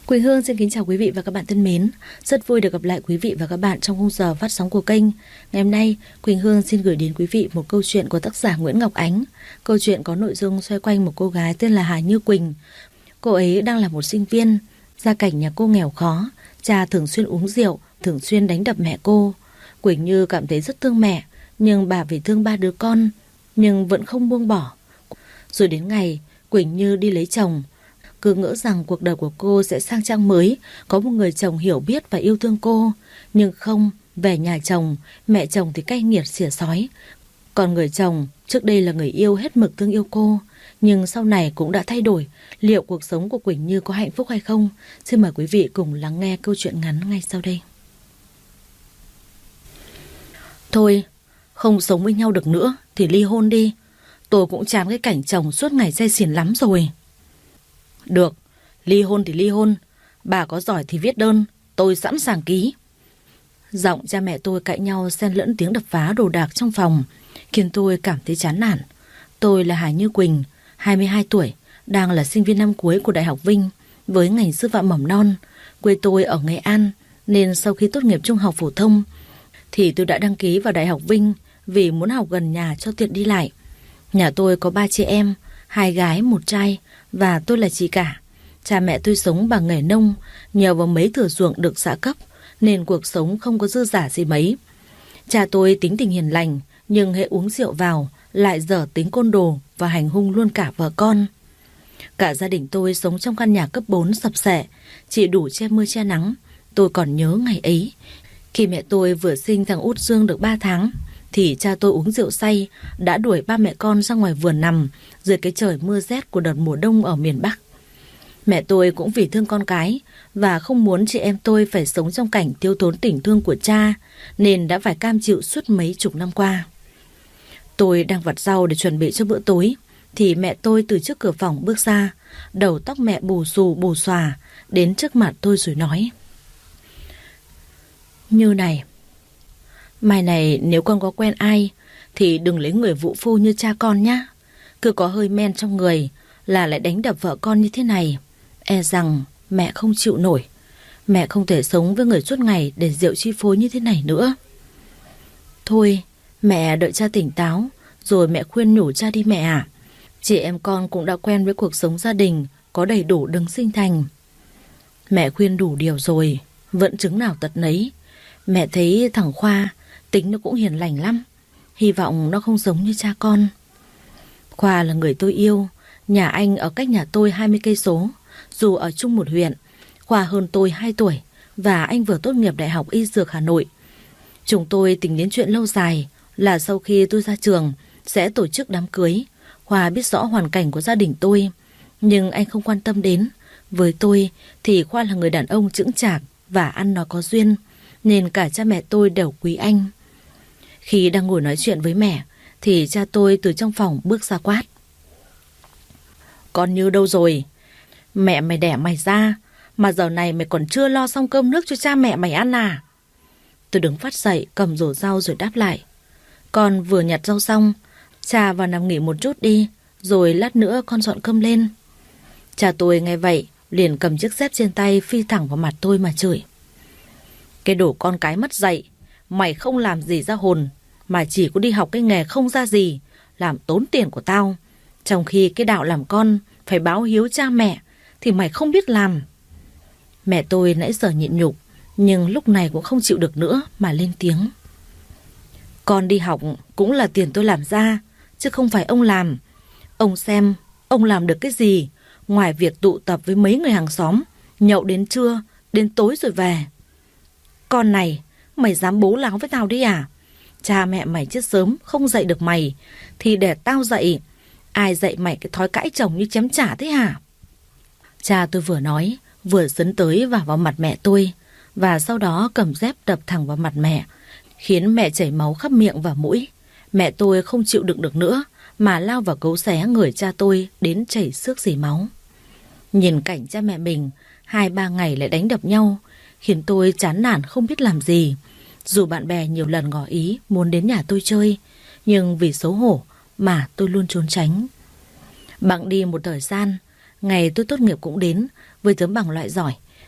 Quỳnh Hương xin kính chào quý vị và các bạn thân mến. Rất vui được gặp lại quý vị và các bạn trong khung giờ phát sóng của kênh. Ngày hôm nay, Quỳnh Hương xin gửi đến quý vị một câu chuyện của tác giả Nguyễn Ngọc Ánh. Câu chuyện có nội dung xoay quanh một cô gái tên là Hà Như Quỳnh. Cô ấy đang là một sinh viên, gia cảnh nhà cô nghèo khó, cha thường xuyên uống rượu, thường xuyên đánh đập mẹ cô. Quỳnh Như cảm thấy rất thương mẹ, nhưng bà vì thương ba đứa con, nhưng vẫn không buông bỏ. Rồi đến ngày, Quỳnh Như đi lấy chồng. Cứ ngỡ rằng cuộc đời của cô sẽ sang trang mới, có một người chồng hiểu biết và yêu thương cô. Nhưng không, về nhà chồng, mẹ chồng thì cay nghiệt xỉa xói. Còn người chồng, trước đây là người yêu hết mực thương yêu cô, nhưng sau này cũng đã thay đổi. Liệu cuộc sống của Quỳnh Như có hạnh phúc hay không? Xin mời quý vị cùng lắng nghe câu chuyện ngắn ngay sau đây. Thôi, không sống với nhau được nữa thì ly hôn đi. Tôi cũng chán cái cảnh chồng suốt ngày say xỉn lắm rồi. Được, ly hôn thì ly hôn. Bà có giỏi thì viết đơn, tôi sẵn sàng ký. Giọng cha mẹ tôi cãi nhau xen lẫn tiếng đập phá đồ đạc trong phòng, khiến tôi cảm thấy chán nản. Tôi là Hà Như Quỳnh, 22 tuổi, đang là sinh viên năm cuối của Đại học Vinh với ngành sư phạm mầm non. Quê tôi ở Nghệ An, nên sau khi tốt nghiệp trung học phổ thông thì tôi đã đăng ký vào Đại học Vinh vì muốn học gần nhà cho tiện đi lại. Nhà tôi có 3 chị em, 2 gái, 1 trai, và tôi là chị cả. Cha mẹ tôi sống bằng nghề nông, nhờ vào mấy thửa ruộng được xã cấp nên cuộc sống không có dư dả gì mấy. Cha tôi tính tình hiền lành, nhưng hễ uống rượu vào lại dở tính côn đồ và hành hung luôn cả vợ con. Cả gia đình tôi sống trong căn nhà cấp 4 sập xệ, chỉ đủ che mưa che nắng. Tôi còn nhớ ngày ấy, khi mẹ tôi vừa sinh thằng út Dương được 3 tháng thì cha tôi uống rượu say đã đuổi ba mẹ con ra ngoài vườn nằm dưới cái trời mưa rét của đợt mùa đông ở miền Bắc. Mẹ tôi cũng vì thương con cái và không muốn chị em tôi phải sống trong cảnh thiếu thốn tình thương của cha nên đã phải cam chịu suốt mấy chục năm qua. Tôi đang vặt rau để chuẩn bị cho bữa tối thì mẹ tôi từ trước cửa phòng bước ra, đầu tóc mẹ bù xù bù xòa đến trước mặt tôi rồi nói: Như này, mai này nếu con có quen ai thì đừng lấy người vụ phu như cha con nhá. Cứ có hơi men trong người là lại đánh đập vợ con như thế này, e rằng mẹ không chịu nổi. Mẹ không thể sống với người suốt ngày để rượu chi phối như thế này nữa. Thôi, mẹ đợi cha tỉnh táo rồi mẹ khuyên nhủ cha đi mẹ ạ. Chị em con cũng đã quen với cuộc sống gia đình có đầy đủ đấng sinh thành. Mẹ khuyên đủ điều rồi, vẫn chứng nào tật nấy. Mẹ thấy thằng Khoa tính nó cũng hiền lành lắm, hy vọng nó không giống như cha con. Khoa là người tôi yêu, nhà anh ở cách nhà tôi 20 cây số. Dù ở chung một huyện, Khoa hơn tôi 2 tuổi và anh vừa tốt nghiệp Đại học Y Dược Hà Nội. Chúng tôi tính đến chuyện lâu dài là sau khi tôi ra trường sẽ tổ chức đám cưới. Khoa biết rõ hoàn cảnh của gia đình tôi, nhưng anh không quan tâm đến. Với tôi thì Khoa là người đàn ông chững chạc và ăn nói có duyên, nên cả cha mẹ tôi đều quý anh. Khi đang ngồi nói chuyện với mẹ thì cha tôi từ trong phòng bước ra quát: Con Như đâu rồi? Mẹ mày đẻ mày ra mà giờ này mày còn chưa lo xong cơm nước cho cha mẹ mày ăn à? Tôi đứng phát dậy cầm rổ rau rồi đáp lại: Con vừa nhặt rau xong, cha vào nằm nghỉ một chút đi, rồi lát nữa con dọn cơm lên. Cha tôi nghe vậy liền cầm chiếc dép trên tay phi thẳng vào mặt tôi mà chửi: Cái đồ con cái mất dạy, mày không làm gì ra hồn, mà chỉ có đi học cái nghề không ra gì, làm tốn tiền của tao. Trong khi cái đạo làm con phải báo hiếu cha mẹ thì mày không biết làm. Mẹ tôi nãy giờ nhịn nhục, nhưng lúc này cũng không chịu được nữa mà lên tiếng: Con đi học cũng là tiền tôi làm ra, chứ không phải ông làm. Ông xem, ông làm được cái gì ngoài việc tụ tập với mấy người hàng xóm, nhậu đến trưa, đến tối rồi về. Con này, mày dám bố láo với tao đi à? Cha mẹ mày chết sớm không dạy được mày thì để tao dạy. Ai dạy mày cái thói cãi chồng như chém trả thế hả? Cha tôi vừa nói vừa dấn tới vào mặt mẹ tôi, và sau đó cầm dép đập thẳng vào mặt mẹ, khiến mẹ chảy máu khắp miệng và mũi. Mẹ tôi không chịu đựng được nữa mà lao vào cấu xé người cha tôi đến chảy xước rỉ máu. Nhìn cảnh cha mẹ mình 2-3 ngày lại đánh đập nhau khiến tôi chán nản không biết làm gì. Dù bạn bè nhiều lần ngỏ ý muốn đến nhà tôi chơi, nhưng vì xấu hổ mà tôi luôn trốn tránh. Bẵng đi một thời gian, ngày tôi tốt nghiệp cũng đến với tấm bằng loại giỏi,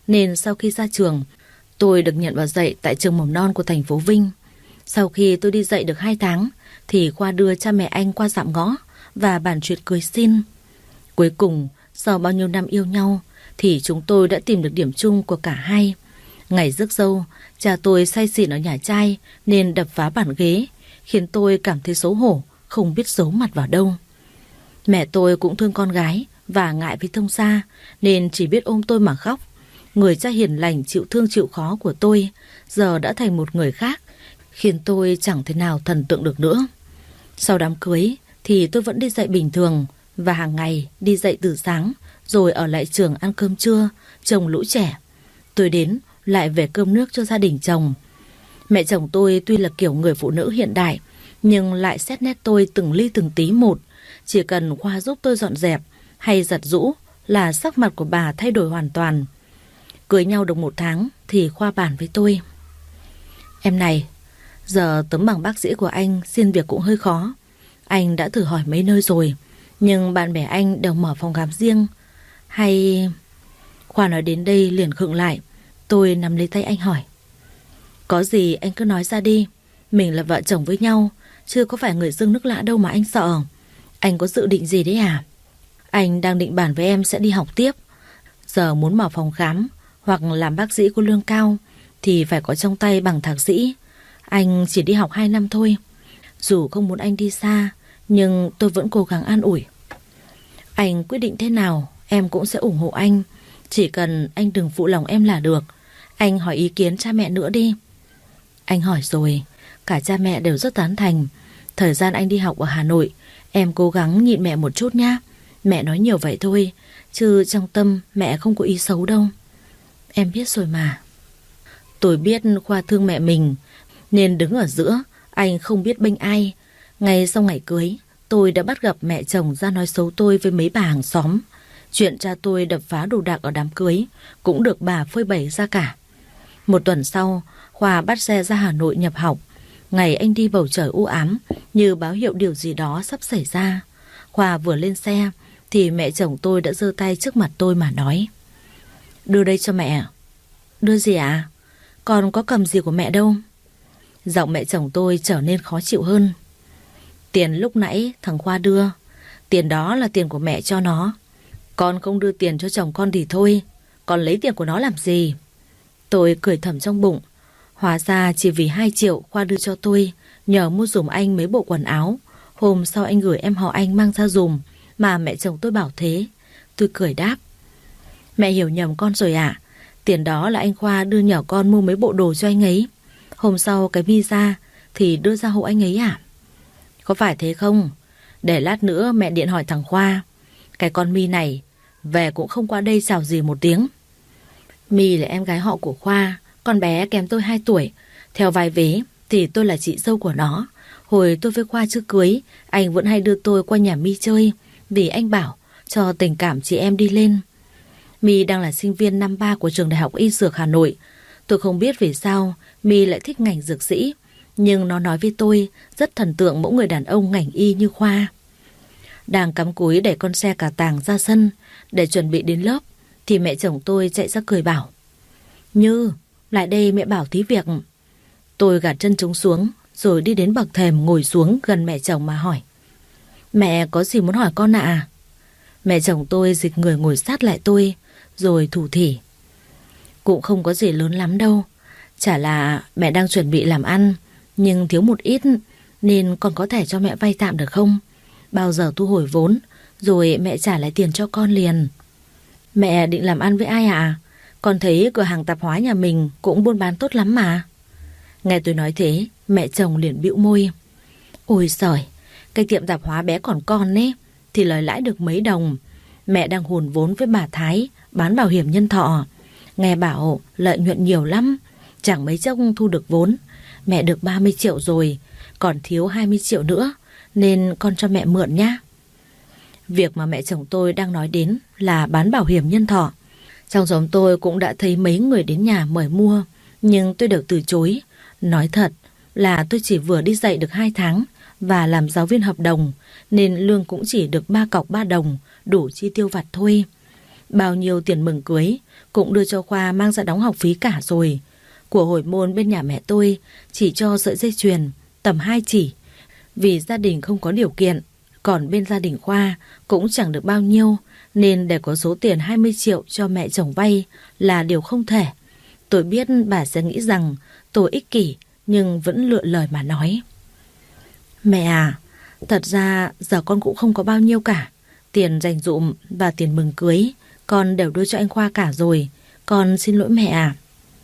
nên sau khi ra trường, tôi được nhận vào dạy tại trường mầm non của thành phố Vinh. Sau khi tôi đi dạy được 2 tháng thì Khoa đưa cha mẹ anh qua dạm ngõ và bàn chuyện cưới xin. Cuối cùng, sau bao nhiêu năm yêu nhau thì chúng tôi đã tìm được điểm chung của cả hai. Ngày rước dâu, cha tôi say xỉn ở nhà trai nên đập phá bàn ghế, khiến tôi cảm thấy xấu hổ, không biết giấu mặt vào đâu. Mẹ tôi cũng thương con gái và ngại với thông gia nên chỉ biết ôm tôi mà khóc. Người cha hiền lành chịu thương chịu khó của tôi giờ đã thành một người khác, khiến tôi chẳng thể nào thần tượng được nữa. Sau đám cưới thì tôi vẫn đi dạy bình thường, và hàng ngày đi dạy từ sáng rồi ở lại trường ăn cơm trưa, trông lũ trẻ. Tôi đến lại về cơm nước cho gia đình chồng. Mẹ chồng tôi tuy là kiểu người phụ nữ hiện đại nhưng lại xét nét tôi từng ly từng tí một. Chỉ cần Khoa giúp tôi dọn dẹp hay giặt giũ là sắc mặt của bà thay đổi hoàn toàn. Cưới nhau được 1 tháng thì Khoa bàn với tôi: "Em này, giờ tấm bằng bác sĩ của anh xin việc cũng hơi khó. Anh đã thử hỏi mấy nơi rồi, nhưng bạn bè anh đều mở phòng khám riêng. Hay..." Khoa nói đến đây liền khựng lại. Tôi nắm lấy tay anh hỏi: "Có gì anh cứ nói ra đi. Mình là vợ chồng với nhau, chứ có phải người dưng nước lã đâu mà anh sợ. Anh có dự định gì đấy à?" "Anh đang định bàn với em sẽ đi học tiếp. Giờ muốn mở phòng khám hoặc làm bác sĩ có lương cao thì phải có trong tay bằng thạc sĩ. Anh chỉ đi học 2 năm thôi. Dù không muốn anh đi xa, nhưng tôi vẫn cố gắng an ủi. Anh quyết định thế nào em cũng sẽ ủng hộ anh. Chỉ cần anh đừng phụ lòng em là được. Anh hỏi ý kiến cha mẹ nữa đi." Anh hỏi rồi, cả cha mẹ đều rất tán thành. Thời gian anh đi học ở Hà Nội, em cố gắng nhịn mẹ một chút nhá. Mẹ nói nhiều vậy thôi, chứ trong tâm mẹ không có ý xấu đâu. Em biết rồi mà. Tôi biết Khoa thương mẹ mình nên đứng ở giữa, anh không biết bênh ai. Ngay sau ngày cưới, tôi đã bắt gặp mẹ chồng ra nói xấu tôi với mấy bà hàng xóm. Chuyện cha tôi đập phá đồ đạc ở đám cưới cũng được bà phơi bày ra cả. 1 tuần sau, Khoa bắt xe ra Hà Nội nhập học. Ngày anh đi bầu trời u ám như báo hiệu điều gì đó sắp xảy ra. Khoa vừa lên xe thì mẹ chồng tôi đã giơ tay trước mặt tôi mà nói: "Đưa đây cho mẹ." "Đưa gì ạ? Con có cầm gì của mẹ đâu." Giọng mẹ chồng tôi trở nên khó chịu hơn. "Tiền lúc nãy thằng Khoa đưa, tiền đó là tiền của mẹ cho nó. Con không đưa tiền cho chồng con thì thôi, con lấy tiền của nó làm gì?" Tôi cười thầm trong bụng. Hóa ra chỉ vì 2 triệu Khoa đưa cho tôi, nhờ mua giùm anh mấy bộ quần áo. Hôm sau anh gửi em họ anh mang ra giùm, mà mẹ chồng tôi bảo thế. Tôi cười đáp: "Mẹ hiểu nhầm con rồi ạ. Tiền đó là anh Khoa đưa nhờ con mua mấy bộ đồ cho anh ấy. Hôm sau cái visa thì đưa ra hộ anh ấy à?" "Có phải thế không? Để lát nữa mẹ điện hỏi thằng Khoa. Cái con My này về cũng không qua đây chào gì một tiếng." My là em gái họ của Khoa, con bé kém tôi 2 tuổi. Theo vai vế thì tôi là chị dâu của nó. Hồi tôi với Khoa chưa cưới, anh vẫn hay đưa tôi qua nhà My chơi, vì anh bảo cho tình cảm chị em đi lên. My đang là sinh viên năm 3 của trường Đại học Y Dược Hà Nội. Tôi không biết vì sao My lại thích ngành dược sĩ, nhưng nó nói với tôi rất thần tượng mẫu người đàn ông ngành y như Khoa. Đang cắm cúi đẩy con xe cà tàng ra sân để chuẩn bị đến lớp thì mẹ chồng tôi chạy ra cười bảo: "Như, lại đây mẹ bảo tí việc." Tôi gạt chân chúng xuống rồi đi đến bậc thềm ngồi xuống gần mẹ chồng mà hỏi: "Mẹ có gì muốn hỏi con ạ?" Mẹ chồng tôi dịch người ngồi sát lại tôi rồi thủ thỉ: "Cũng không có gì lớn lắm đâu. Chả là mẹ đang chuẩn bị làm ăn nhưng thiếu một ít, nên con có thể cho mẹ vay tạm được không? Bao giờ thu hồi vốn rồi mẹ trả lại tiền cho con liền." "Mẹ định làm ăn với ai ạ? Con thấy cửa hàng tạp hóa nhà mình cũng buôn bán tốt lắm mà." Nghe tôi nói thế, mẹ chồng liền bĩu môi: "Ôi giời, cái tiệm tạp hóa bé còn con ấy thì lời lãi được mấy đồng. Mẹ đang hùn vốn với bà Thái bán bảo hiểm nhân thọ. Nghe bảo lợi nhuận nhiều lắm, chẳng mấy chốc thu được vốn. Mẹ được 30 triệu rồi, còn thiếu 20 triệu nữa, nên con cho mẹ mượn nhá." Việc mà mẹ chồng tôi đang nói đến là bán bảo hiểm nhân thọ. Trong xóm tôi cũng đã thấy mấy người đến nhà mời mua, nhưng tôi đều từ chối. Nói thật là tôi chỉ vừa đi dạy được 2 tháng và làm giáo viên hợp đồng, nên lương cũng chỉ được 3 cọc 3 đồng, đủ chi tiêu vặt thôi. Bao nhiêu tiền mừng cưới cũng đưa cho Khoa mang ra đóng học phí cả rồi. Của hồi môn bên nhà mẹ tôi chỉ cho sợi dây chuyền tầm 2 chỉ, vì gia đình không có điều kiện. Còn bên gia đình Khoa cũng chẳng được bao nhiêu, nên để có số tiền 20 triệu cho mẹ chồng vay là điều không thể. Tôi biết bà sẽ nghĩ rằng tôi ích kỷ, nhưng vẫn lựa lời mà nói. Mẹ à, thật ra giờ con cũng không có bao nhiêu cả. Tiền dành dụm và tiền mừng cưới con đều đưa cho anh Khoa cả rồi. Con xin lỗi mẹ à.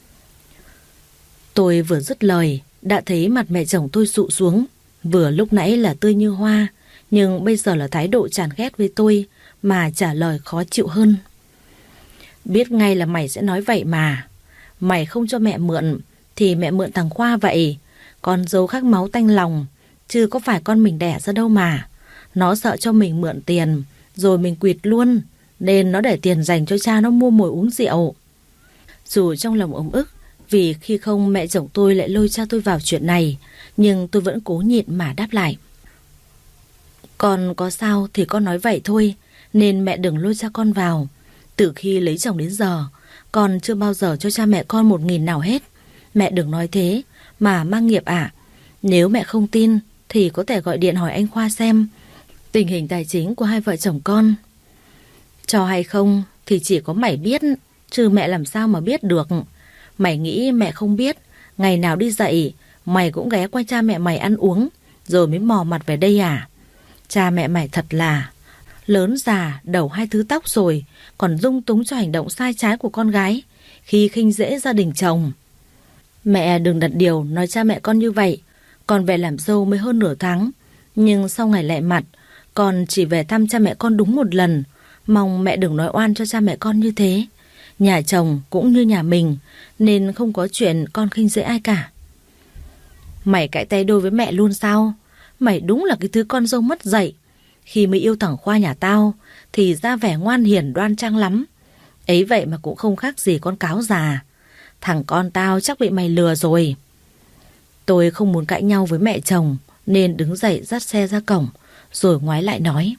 Tôi vừa dứt lời đã thấy mặt mẹ chồng tôi sụ xuống. Vừa lúc nãy là tươi như hoa, nhưng bây giờ là thái độ chán ghét với tôi, mà trả lời khó chịu hơn. Biết ngay là mày sẽ nói vậy mà. Mày không cho mẹ mượn thì mẹ mượn thằng Khoa vậy. Con dâu khác máu tanh lòng, chứ có phải con mình đẻ ra đâu mà. Nó sợ cho mình mượn tiền rồi mình quỵt luôn, nên nó để tiền dành cho cha nó mua mồi uống rượu. Dù trong lòng ấm ức vì khi không mẹ chồng tôi lại lôi cha tôi vào chuyện này, nhưng tôi vẫn cố nhịn mà đáp lại. Con có sao thì con nói vậy thôi, nên mẹ đừng lôi cha con vào. Từ khi lấy chồng đến giờ, con chưa bao giờ cho cha mẹ con 1.000 nào hết. Mẹ đừng nói thế mà mang nghiệp ạ. Nếu mẹ không tin thì có thể gọi điện hỏi anh Khoa xem tình hình tài chính của hai vợ chồng con. Cho hay không thì chỉ có mày biết, chứ mẹ làm sao mà biết được. Mày nghĩ mẹ không biết, ngày nào đi dạy mày cũng ghé qua cha mẹ mày ăn uống rồi mới mò mặt về đây à? Cha mẹ mày thật là lớn già đầu 2 thứ tóc rồi, còn dung túng cho hành động sai trái của con gái khi khinh dễ gia đình chồng. Mẹ đừng đặt điều nói cha mẹ con như vậy. Con về làm dâu mới hơn nửa tháng, nhưng sau ngày lạy mặt con chỉ về thăm cha mẹ con đúng 1 lần. Mong mẹ đừng nói oan cho cha mẹ con như thế. Nhà chồng cũng như nhà mình, nên không có chuyện con khinh dễ ai cả. Mày cãi tay đôi với mẹ luôn sao? Mày đúng là cái thứ con dâu mất dạy. Khi mới yêu thằng Khoa nhà tao thì ra vẻ ngoan hiền đoan trang lắm. Ấy vậy mà cũng không khác gì con cáo già. Thằng con tao chắc bị mày lừa rồi. Tôi không muốn cãi nhau với mẹ chồng, nên đứng dậy dắt xe ra cổng, rồi ngoái lại nói.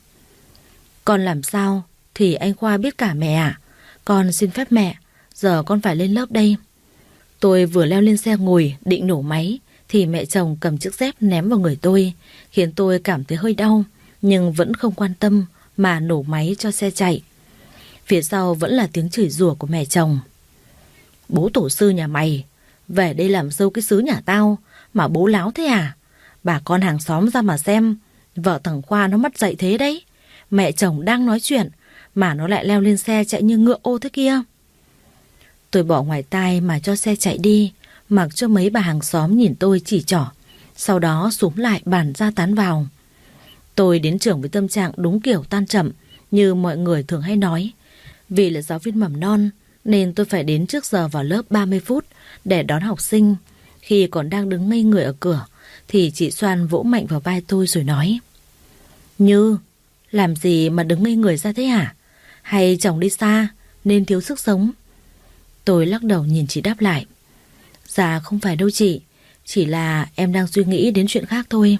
Con làm sao thì anh Khoa biết cả mẹ ạ. Con xin phép mẹ, giờ con phải lên lớp đây. Tôi vừa leo lên xe ngồi định nổ máy thì mẹ chồng cầm chiếc dép ném vào người tôi, khiến tôi cảm thấy hơi đau, nhưng vẫn không quan tâm mà nổ máy cho xe chạy. Phía sau vẫn là tiếng chửi rủa của mẹ chồng. Bố tổ sư nhà mày về đây làm dâu cái xứ nhà tao mà bố láo thế à? Bà con hàng xóm ra mà xem, vợ thằng Khoa nó mất dạy thế đấy. Mẹ chồng đang nói chuyện mà nó lại leo lên xe chạy như ngựa ô thế kia. Tôi bỏ ngoài tai mà cho xe chạy đi, mặc cho mấy bà hàng xóm nhìn tôi chỉ trỏ, sau đó xúm lại bàn ra tán vào. Tôi đến trường với tâm trạng đúng kiểu tan chậm như mọi người thường hay nói. Vì là giáo viên mầm non nên tôi phải đến trước giờ vào lớp 30 phút để đón học sinh. Khi còn đang đứng ngây người ở cửa thì chị Soan vỗ mạnh vào vai tôi rồi nói. Như, làm gì mà đứng ngây người ra thế hả? Hay chồng đi xa nên thiếu sức sống? Tôi lắc đầu nhìn chị đáp lại. Dạ không phải đâu chị, chỉ là em đang suy nghĩ đến chuyện khác thôi.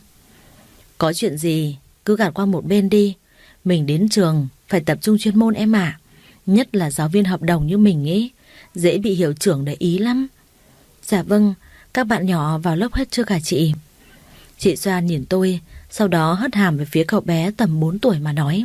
Có chuyện gì cứ gạt qua một bên đi. Mình đến trường phải tập trung chuyên môn em ạ. Nhất là giáo viên hợp đồng như mình ấy, dễ bị hiệu trưởng để ý lắm. Dạ vâng, các bạn nhỏ vào lớp hết chưa cả chị? Chị Soan nhìn tôi, sau đó hất hàm về phía cậu bé tầm 4 tuổi mà nói.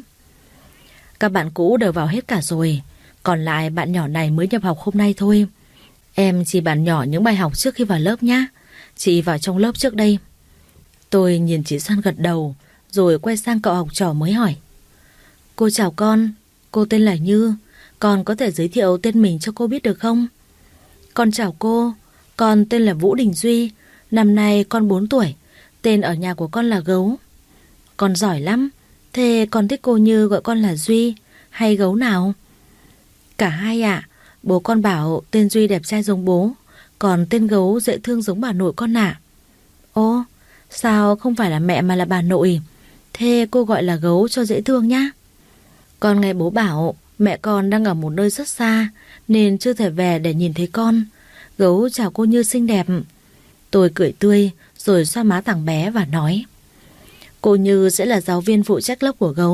Các bạn cũ đều vào hết cả rồi, còn lại bạn nhỏ này mới nhập học hôm nay thôi. Em chỉ bàn nhỏ những bài học trước khi vào lớp nhá. Chị vào trong lớp trước đây. Tôi nhìn chị Soan gật đầu, rồi quay sang cậu học trò mới hỏi. Cô chào con, cô tên là Như. Con có thể giới thiệu tên mình cho cô biết được không? Con chào cô, con tên là Vũ Đình Duy. Năm nay con 4 tuổi. Tên ở nhà của con là Gấu. Con giỏi lắm. Thế con thích cô Như gọi con là Duy hay Gấu nào? Cả hai ạ. Bố con bảo tên Duy đẹp trai giống bố, còn tên Gấu dễ thương giống bà nội con ạ. Ô, sao không phải là mẹ mà là bà nội? Thế cô gọi là Gấu cho dễ thương nhá. Con nghe bố bảo mẹ con đang ở một nơi rất xa nên chưa thể về để nhìn thấy con. Gấu chào cô Như xinh đẹp. Tôi cười tươi rồi xoa má thằng bé và nói. Cô Như sẽ là giáo viên phụ trách lớp của Gấu.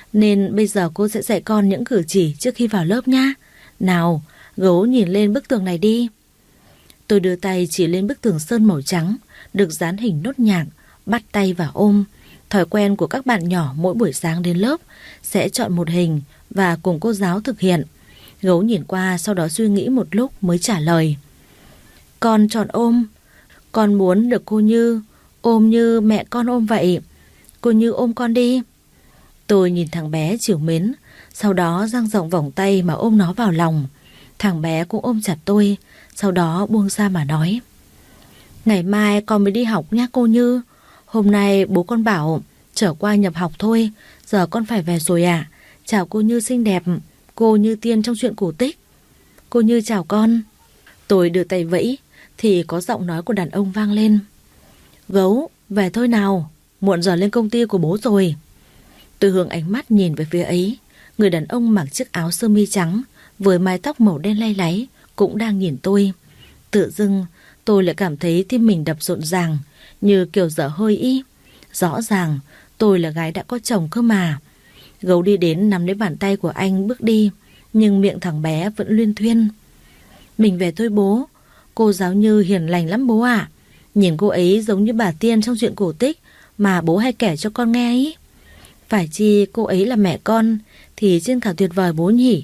nên bây giờ cô sẽ dạy con những cử chỉ trước khi vào lớp nha. Nào, Gấu nhìn lên bức tường này đi. Tôi đưa tay chỉ lên bức tường sơn màu trắng, được dán hình nốt nhạc, bắt tay và ôm. Thói quen của các bạn nhỏ mỗi buổi sáng đến lớp sẽ chọn một hình và cùng cô giáo thực hiện. Gấu nhìn qua, sau đó suy nghĩ một lúc mới trả lời. Con chọn ôm. Con muốn được cô Như ôm như mẹ con ôm vậy. Cô Như ôm con đi. Tôi nhìn thằng bé trìu mến, sau đó dang rộng vòng tay mà ôm nó vào lòng. Thằng bé cũng ôm chặt tôi, sau đó buông ra mà nói. Ngày mai con mới đi học nhé cô Như. Hôm nay bố con bảo trở qua nhập học thôi, giờ con phải về rồi ạ. Chào cô Như xinh đẹp, cô Như Tiên trong truyện cổ tích. Cô Như chào con. Tôi đưa tay vẫy thì có giọng nói của đàn ông vang lên. Gấu, về thôi nào, muộn giờ lên công ty của bố rồi. Tôi hướng ánh mắt nhìn về phía ấy. Người đàn ông mặc chiếc áo sơ mi trắng với mái tóc màu đen lay láy cũng đang nhìn tôi. Tự dưng tôi lại cảm thấy tim mình đập rộn ràng, như kiểu dở hơi ý. Rõ ràng tôi là gái đã có chồng cơ mà. Gấu đi đến nắm lấy bàn tay của anh bước đi, nhưng miệng thằng bé vẫn luyên thuyên. Mình về thôi bố, cô giáo Như hiền lành lắm bố ạ. Nhìn cô ấy giống như bà Tiên trong truyện cổ tích mà bố hay kể cho con nghe ấy. Phải chi cô ấy là mẹ con thì trên cả tuyệt vời bố nhỉ.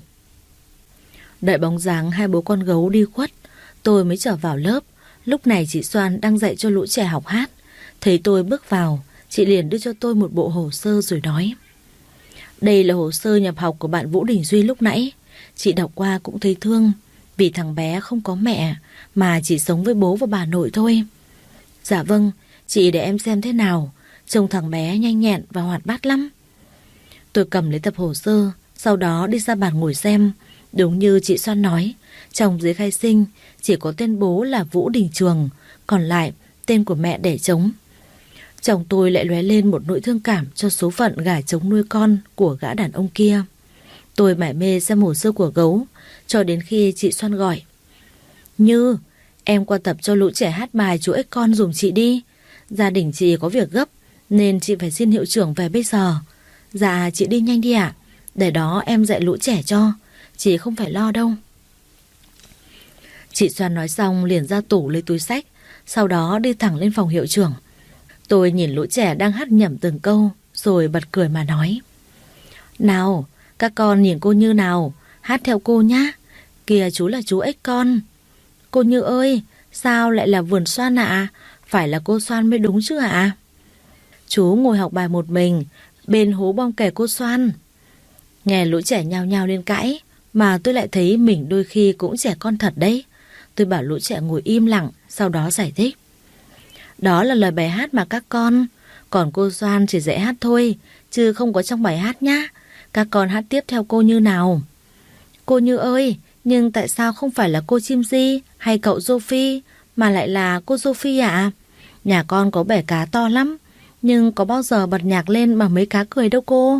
Đợi bóng dáng hai bố con gấu đi khuất, tôi mới trở vào lớp. Lúc này chị Soan đang dạy cho lũ trẻ học hát. Thấy tôi bước vào, chị liền đưa cho tôi một bộ hồ sơ rồi nói. Đây là hồ sơ nhập học của bạn Vũ Đình Duy lúc nãy. Chị đọc qua cũng thấy thương, vì thằng bé không có mẹ mà chỉ sống với bố và bà nội thôi. Dạ vâng, chị để em xem thế nào. Trông thằng bé nhanh nhẹn và hoạt bát lắm. Tôi cầm lấy tập hồ sơ, sau đó đi ra bàn ngồi xem. Đúng như chị Soan nói, trong giấy khai sinh chỉ có tên bố là Vũ Đình Trường, còn lại tên của mẹ để trống. Chồng tôi lại lóe lên một nỗi thương cảm cho số phận gả trống nuôi con của gã đàn ông kia. Tôi mải mê xem hồ sơ của Gấu, cho đến khi chị Soan gọi. Như, em qua tập cho lũ trẻ hát bài chú ếch con dùm chị đi. Gia đình chị có việc gấp nên chị phải xin hiệu trưởng về bây giờ. Dạ chị đi nhanh đi ạ. Để đó em dạy lũ trẻ cho. Chị không phải lo đâu. Chị Soan nói xong liền ra tủ lấy túi xách, sau đó đi thẳng lên phòng hiệu trưởng. Tôi nhìn lũ trẻ đang hát nhẩm từng câu, rồi bật cười mà nói. Nào, các con nhìn cô Như nào, hát theo cô nhá. Kìa chú là chú ếch con. Cô Như ơi, sao lại là vườn xoan ạ? Phải là cô Xoan mới đúng chứ ạ? Chú ngồi học bài một mình, bên hố bom kè cô Xoan. Nghe lũ trẻ nhao nhao lên cãi, mà tôi lại thấy mình đôi khi cũng trẻ con thật đấy. Tôi bảo lũ trẻ ngồi im lặng, sau đó giải thích. Đó là lời bài hát mà các con, còn cô Xoan chỉ dạy hát thôi, chứ không có trong bài hát nhá. Các con hát tiếp theo cô Như nào. Cô Như ơi, nhưng tại sao không phải là cô Chim Di hay cậu Sophie mà lại là cô Sophie ạ? Nhà con có bể cá to lắm, nhưng có bao giờ bật nhạc lên mà mấy cá cười đâu cô.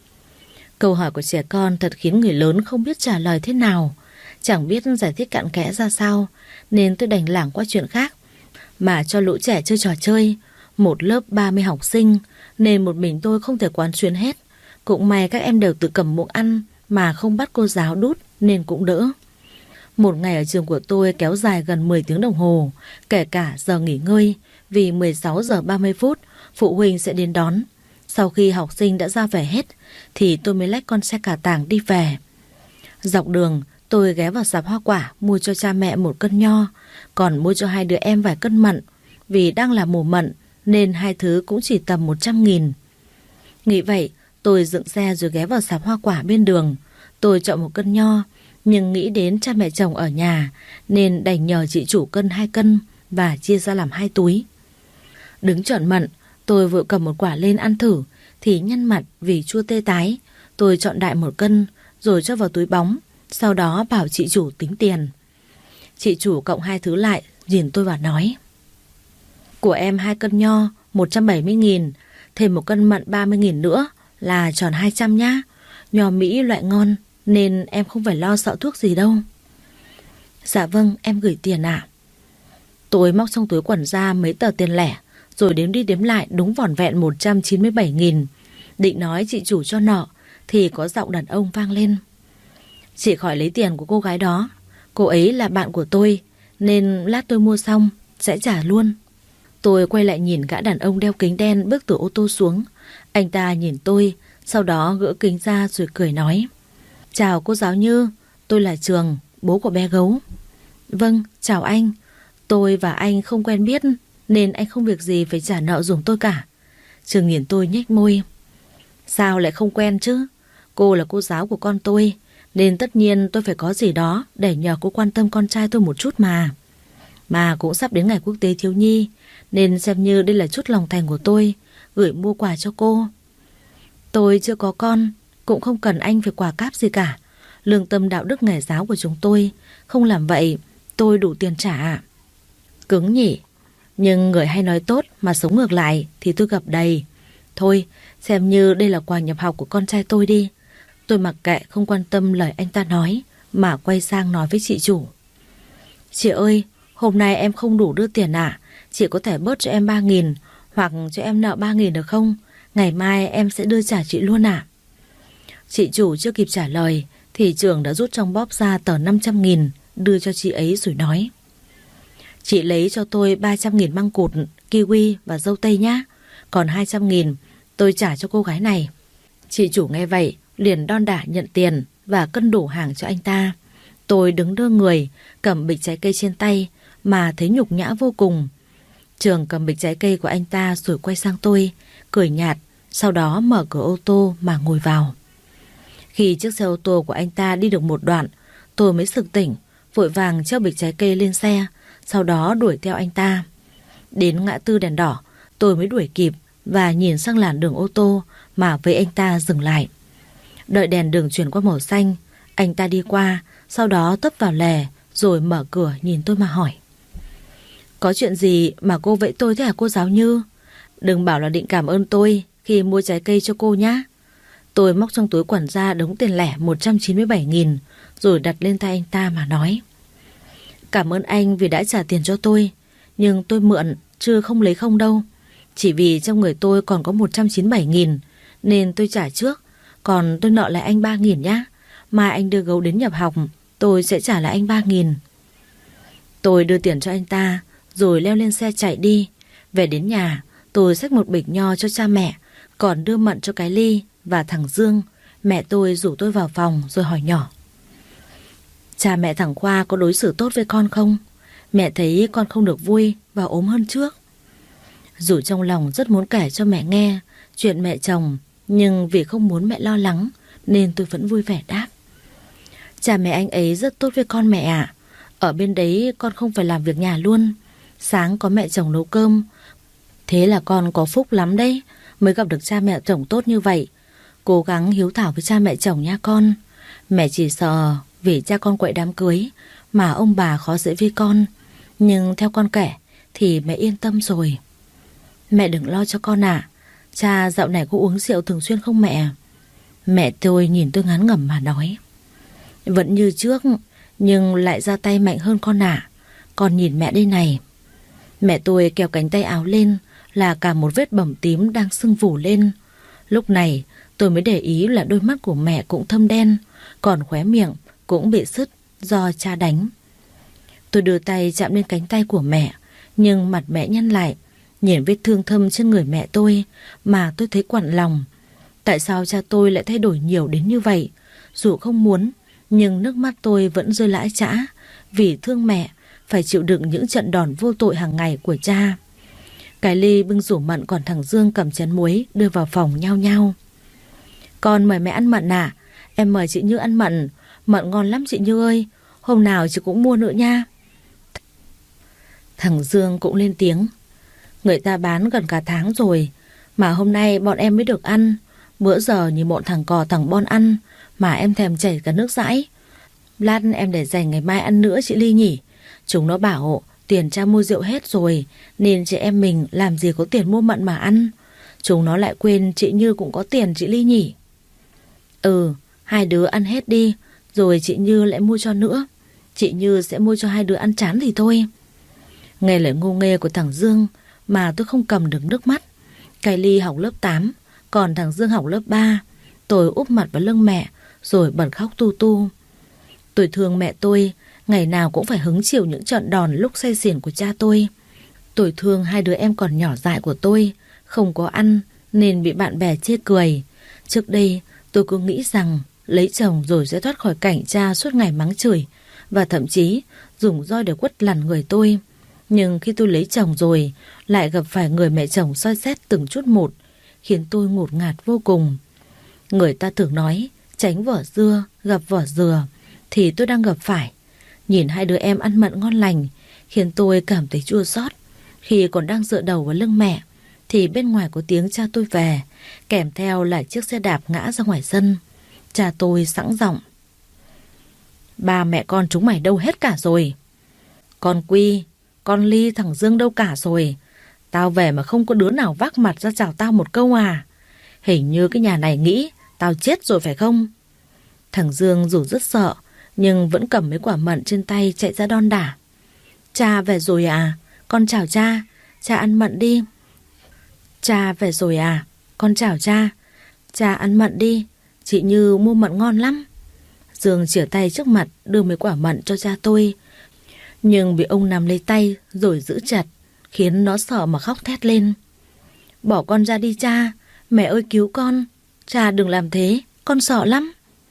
Câu hỏi của trẻ con thật khiến người lớn không biết trả lời thế nào, chẳng biết giải thích cặn kẽ ra sao, nên tôi đành lảng qua chuyện khác mà cho lũ trẻ chơi trò chơi. Một lớp 30 học sinh nên một mình tôi không thể quán xuyến hết. Cũng may các em đều tự cầm muỗng ăn mà không bắt cô giáo đút nên cũng đỡ. Một ngày ở trường của tôi kéo dài gần 10 tiếng đồng hồ, kể cả giờ nghỉ ngơi, vì 16 giờ 30 phút phụ huynh sẽ đến đón. Sau khi học sinh đã ra về hết thì tôi mới lách con xe cả tàng đi về. Dọc đường tôi ghé vào sạp hoa quả mua cho cha mẹ một cân nho, còn mua cho hai đứa em vài cân mận. Vì đang là mùa mận nên hai thứ cũng chỉ tầm 100.000. Nghĩ vậy tôi dựng xe rồi ghé vào sạp hoa quả bên đường. Tôi chọn một cân nho, nhưng nghĩ đến cha mẹ chồng ở nhà nên đành nhờ chị chủ cân 2 cân và chia ra làm 2 túi. Đứng chọn mận, tôi vội cầm một quả lên ăn thử thì nhăn mặt vì chua tê tái. Tôi chọn đại 1 cân rồi cho vào túi bóng, sau đó bảo chị chủ tính tiền. Chị chủ cộng 2 thứ lại, nhìn tôi và nói. Của em 2 cân nho 170.000, thêm 1 cân mận 30.000 nữa là tròn 200 nhá. Nho Mỹ loại ngon nên em không phải lo sợ thuốc gì đâu. Dạ vâng, em gửi tiền ạ. Tôi móc trong túi quần ra mấy tờ tiền lẻ, rồi đếm đi đếm lại đúng vỏn vẹn 197.000. Định nói chị chủ cho nợ thì có giọng đàn ông vang lên. Chị khỏi lấy tiền của cô gái đó. Cô ấy là bạn của tôi, nên lát tôi mua xong sẽ trả luôn. Tôi quay lại nhìn gã đàn ông đeo kính đen bước từ ô tô xuống. Anh ta nhìn tôi, sau đó gỡ kính ra rồi cười nói: Chào cô giáo Như, tôi là Trường, bố của bé Gấu. Vâng, chào anh. Tôi và anh không quen biết, nên anh không việc gì phải trả nợ giùm tôi cả. Trường nhìn tôi nhếch môi. Sao lại không quen chứ? Cô là cô giáo của con tôi, nên tất nhiên tôi phải có gì đó để nhờ cô quan tâm con trai tôi một chút mà. Mà cũng sắp đến ngày quốc tế thiếu nhi, nên xem như đây là chút lòng thành của tôi, gửi mua quà cho cô. Tôi chưa có con, cũng không cần anh phải quà cáp gì cả. Lương tâm đạo đức nghề giáo của chúng tôi, không làm vậy tôi đủ tiền trả. Cứng nhỉ. Nhưng người hay nói tốt mà sống ngược lại thì tôi gặp đầy. Thôi, xem như đây là quà nhập học của con trai tôi đi. Tôi mặc kệ, không quan tâm lời anh ta nói, mà quay sang nói với chị chủ. Chị ơi, hôm nay em không đủ đưa tiền ạ. Chị có thể bớt cho em 3.000 hoặc cho em nợ 3.000 được không? Ngày mai em sẽ đưa trả chị luôn ạ. Chị chủ chưa kịp trả lời thì Trường đã rút trong bóp ra tờ 500.000 đưa cho chị ấy rồi nói: Chị lấy cho tôi 300.000 măng cụt, kiwi và dâu tây nhá. Còn 200.000 tôi trả cho cô gái này. Chị chủ nghe vậy liền đon đả nhận tiền và cân đủ hàng cho anh ta. Tôi đứng đơ người, cầm bịch trái cây trên tay mà thấy nhục nhã vô cùng. Trường cầm bịch trái cây của anh ta rồi quay sang tôi, cười nhạt, sau đó mở cửa ô tô mà ngồi vào. Khi chiếc xe ô tô của anh ta đi được một đoạn, tôi mới sực tỉnh, vội vàng treo bịch trái cây lên xe, sau đó đuổi theo anh ta. Đến ngã tư đèn đỏ, tôi mới đuổi kịp và nhìn sang làn đường ô tô mà với anh ta dừng lại. Đợi đèn đường chuyển qua màu xanh, anh ta đi qua, sau đó tấp vào lề rồi mở cửa nhìn tôi mà hỏi: Có chuyện gì mà cô vẫy tôi thế hả cô giáo Như? Đừng bảo là định cảm ơn tôi khi mua trái cây cho cô nhá. Tôi móc trong túi quần ra đống tiền lẻ 197.000 rồi đặt lên tay anh ta mà nói: Cảm ơn anh vì đã trả tiền cho tôi, nhưng tôi mượn chứ không lấy không đâu. Chỉ vì trong người tôi còn có 197.000 nên tôi trả trước, còn tôi nợ lại anh 3.000 nhá. Mai anh đưa Gấu đến nhập học, tôi sẽ trả lại anh 3.000. Tôi đưa tiền cho anh ta rồi leo lên xe chạy đi. Về đến nhà, tôi xách một bịch nho cho cha mẹ, còn đưa mận cho cái Ly và thằng Dương. Mẹ tôi rủ tôi vào phòng rồi hỏi nhỏ: Cha mẹ thằng Khoa có đối xử tốt với con không? Mẹ thấy con không được vui và ốm hơn trước. Dù trong lòng rất muốn kể cho mẹ nghe chuyện mẹ chồng, nhưng vì không muốn mẹ lo lắng nên tôi vẫn vui vẻ đáp: Cha mẹ anh ấy rất tốt với con mẹ ạ. Ở bên đấy con không phải làm việc nhà luôn. Sáng có mẹ chồng nấu cơm. Thế là con có phúc lắm đấy, mới gặp được cha mẹ chồng tốt như vậy. Cố gắng hiếu thảo với cha mẹ chồng nha con. Mẹ chỉ sợ vì cha con quậy đám cưới mà ông bà khó dễ với con. Nhưng theo con kể thì mẹ yên tâm rồi. Mẹ đừng lo cho con ạ. Cha dạo này có uống rượu thường xuyên không mẹ? Mẹ tôi nhìn tôi ngán ngẩm mà nói: Vẫn như trước, nhưng lại ra tay mạnh hơn con ạ. Con nhìn mẹ đây này. Mẹ tôi kéo cánh tay áo lên là cả một vết bầm tím đang sưng vù lên. Lúc này tôi mới để ý là đôi mắt của mẹ cũng thâm đen, còn khóe miệng cũng bị sứt do cha đánh. Tôi đưa tay chạm lên cánh tay của mẹ, nhưng mặt mẹ nhăn lại. Nhìn vết thương thâm trên người mẹ tôi mà tôi thấy quặn lòng. Tại sao cha tôi lại thay đổi nhiều đến như vậy? Dù không muốn, nhưng nước mắt tôi vẫn rơi lã chã vì thương mẹ phải chịu đựng những trận đòn vô tội hàng ngày của cha. Cái Ly bưng rủ mận, còn thằng Dương cầm chén muối đưa vào phòng nhao nhao. Con mời mẹ ăn mận à? Em mời chị Như ăn mận. Mận ngon lắm chị Như ơi. Hôm nào chị cũng mua nữa nha. Thằng Dương cũng lên tiếng: Người ta bán gần cả tháng rồi, mà hôm nay bọn em mới được ăn. Bữa giờ nhìn bọn thằng cò thằng Bon ăn mà em thèm chảy cả nước dãi. Lát em để dành ngày mai ăn nữa chị Ly nhỉ. Chúng nó bảo tiền cha mua rượu hết rồi, nên chị em mình làm gì có tiền mua mận mà ăn. Chúng nó lại quên chị Như cũng có tiền chị Ly nhỉ. Ừ, hai đứa ăn hết đi, rồi chị Như lại mua cho nữa. Chị Như sẽ mua cho hai đứa ăn chán thì thôi. Nghe lời ngô nghê của thằng Dương mà tôi không cầm được nước mắt. Cái Ly học lớp 8, còn thằng Dương học lớp 3. Tôi úp mặt vào lưng mẹ rồi bật khóc tu tu. Tôi thương mẹ tôi, ngày nào cũng phải hứng chịu những trận đòn lúc say xỉn của cha tôi. Tôi thương hai đứa em còn nhỏ dại của tôi, không có ăn nên bị bạn bè chê cười. Trước đây tôi cứ nghĩ rằng lấy chồng rồi sẽ thoát khỏi cảnh cha suốt ngày mắng chửi và thậm chí dùng roi để quất lằn người tôi. Nhưng khi tôi lấy chồng rồi lại gặp phải người mẹ chồng soi xét từng chút một, khiến tôi ngột ngạt vô cùng. Người ta thường nói tránh vỏ dưa gặp vỏ dừa, thì tôi đang gặp phải. Nhìn hai đứa em ăn mận ngon lành khiến tôi cảm thấy chua xót. Khi còn đang dựa đầu vào lưng mẹ thì bên ngoài có tiếng cha tôi về, kèm theo là chiếc xe đạp ngã ra ngoài sân. Cha tôi sẵn giọng: "Ba mẹ con chúng mày đâu hết cả rồi? Con Quy, con Ly, thằng Dương đâu cả rồi? Tao về mà không có đứa nào vác mặt ra chào tao một câu à? Hình như cái nhà này nghĩ tao chết rồi phải không?" Thằng Dương dù rất sợ nhưng vẫn cầm mấy quả mận trên tay chạy ra đon đả. "Cha về rồi à? Con chào cha, cha ăn mận đi." "Cha về rồi à? Con chào cha, cha ăn mận đi, chị Như mua mận ngon lắm." Dương chìa tay trước mặt đưa mấy quả mận cho cha tôi, nhưng bị ông nắm lấy tay rồi giữ chặt, khiến nó sợ mà khóc thét lên: "Bỏ con ra đi cha, mẹ ơi cứu con, cha đừng làm thế, con sợ lắm."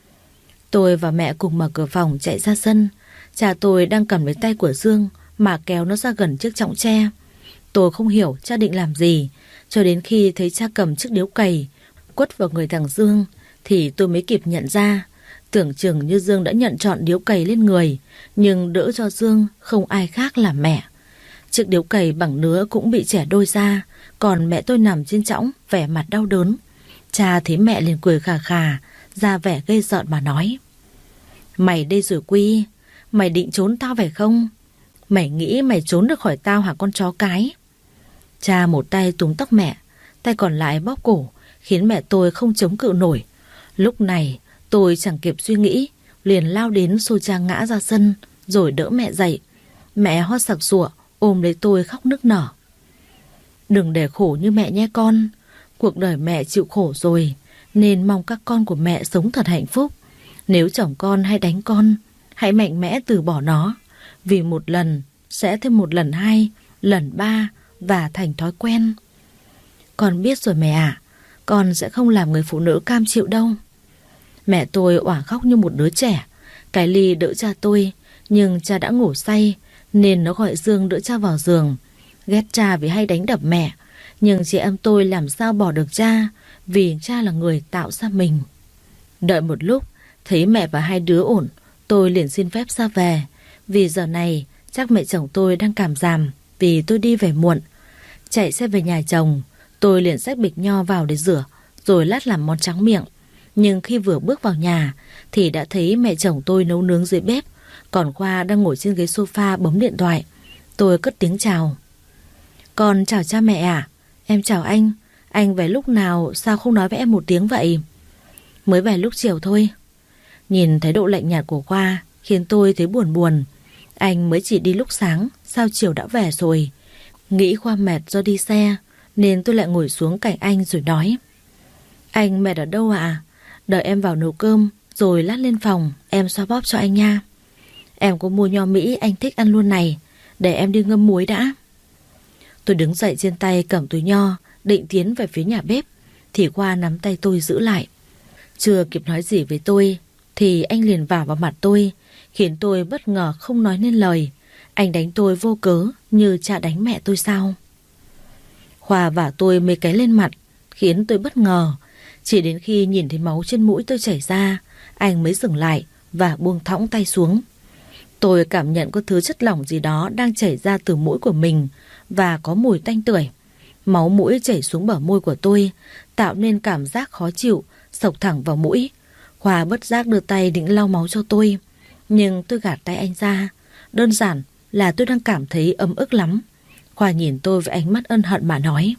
Tôi và mẹ cùng mở cửa phòng chạy ra sân. Cha tôi đang cầm lấy tay của Dương mà kéo nó ra gần chiếc chõng tre. Tôi không hiểu cha định làm gì, cho đến khi thấy cha cầm chiếc điếu cày quất vào người thằng Dương thì tôi mới kịp nhận ra. Tưởng chừng như Dương đã nhận trọn điếu cày lên người, nhưng đỡ cho Dương không ai khác là mẹ. Chiếc điếu cày bằng nứa cũng bị chẻ đôi ra, còn mẹ tôi nằm trên chõng vẻ mặt đau đớn. Cha thấy mẹ liền cười khà khà, ra vẻ gây giận mà nói: "Mày đây rồi Quy, mày định trốn tao phải không? Mày nghĩ mày trốn được khỏi tao hả con chó cái?" Cha một tay túm tóc mẹ, tay còn lại bóp cổ, khiến mẹ tôi không chống cự nổi. Lúc này tôi chẳng kịp suy nghĩ, liền lao đến xô cha ngã ra sân rồi đỡ mẹ dậy. Mẹ hót sặc sụa ôm lấy tôi khóc nức nở: "Đừng để khổ như mẹ nhé con. Cuộc đời mẹ chịu khổ rồi, nên mong các con của mẹ sống thật hạnh phúc. Nếu chồng con hay đánh con, hãy mạnh mẽ từ bỏ nó, vì một lần sẽ thêm một lần hai, lần ba và thành thói quen." "Con biết rồi mẹ ạ, con sẽ không làm người phụ nữ cam chịu đâu." Mẹ tôi òa khóc như một đứa trẻ. Cái Ly đỡ cha tôi, nhưng cha đã ngủ say nên nó gọi Dương đỡ cha vào giường. Ghét cha vì hay đánh đập mẹ, nhưng chị em tôi làm sao bỏ được cha, vì cha là người tạo ra mình. Đợi một lúc, thấy mẹ và hai đứa ổn, tôi liền xin phép ra về, vì giờ này chắc mẹ chồng tôi đang cảm giảm vì tôi đi về muộn. Chạy xe về nhà chồng, tôi liền xách bịch nho vào để rửa, rồi lát làm món tráng miệng. Nhưng khi vừa bước vào nhà thì đã thấy mẹ chồng tôi nấu nướng dưới bếp, còn Khoa đang ngồi trên ghế sofa bấm điện thoại. Tôi cất tiếng chào: "Con chào cha mẹ à? Em chào anh về lúc nào, sao không nói với em một tiếng vậy?" "Mới về lúc chiều thôi." Nhìn thái độ lạnh nhạt của Khoa khiến tôi thấy buồn buồn. Anh mới chỉ đi lúc sáng, sao chiều đã về rồi? Nghĩ Khoa mệt do đi xe nên tôi lại ngồi xuống cạnh anh rồi nói: "Anh mệt ở đâu ạ? Đợi em vào nấu cơm rồi lát lên phòng em xoa bóp cho anh nha. Em có mua nho Mỹ anh thích ăn luôn này, để em đi ngâm muối đã." Tôi đứng dậy trên tay cầm túi nho, định tiến về phía nhà bếp thì Khoa nắm tay tôi giữ lại. Chưa kịp nói gì với tôi thì anh liền vào mặt tôi, khiến tôi bất ngờ không nói nên lời. Anh đánh tôi vô cớ như cha đánh mẹ tôi sao? Khoa vả tôi mấy cái lên mặt khiến tôi bất ngờ. Chỉ đến khi nhìn thấy máu trên mũi tôi chảy ra, anh mới dừng lại và buông thõng tay xuống. Tôi cảm nhận có thứ chất lỏng gì đó đang chảy ra từ mũi của mình và có mùi tanh tưởi. Máu mũi chảy xuống bờ môi của tôi, tạo nên cảm giác khó chịu, xộc thẳng vào mũi. Khoa bất giác đưa tay định lau máu cho tôi, nhưng tôi gạt tay anh ra. Đơn giản là tôi đang cảm thấy ấm ức lắm. Khoa nhìn tôi với ánh mắt ân hận mà nói: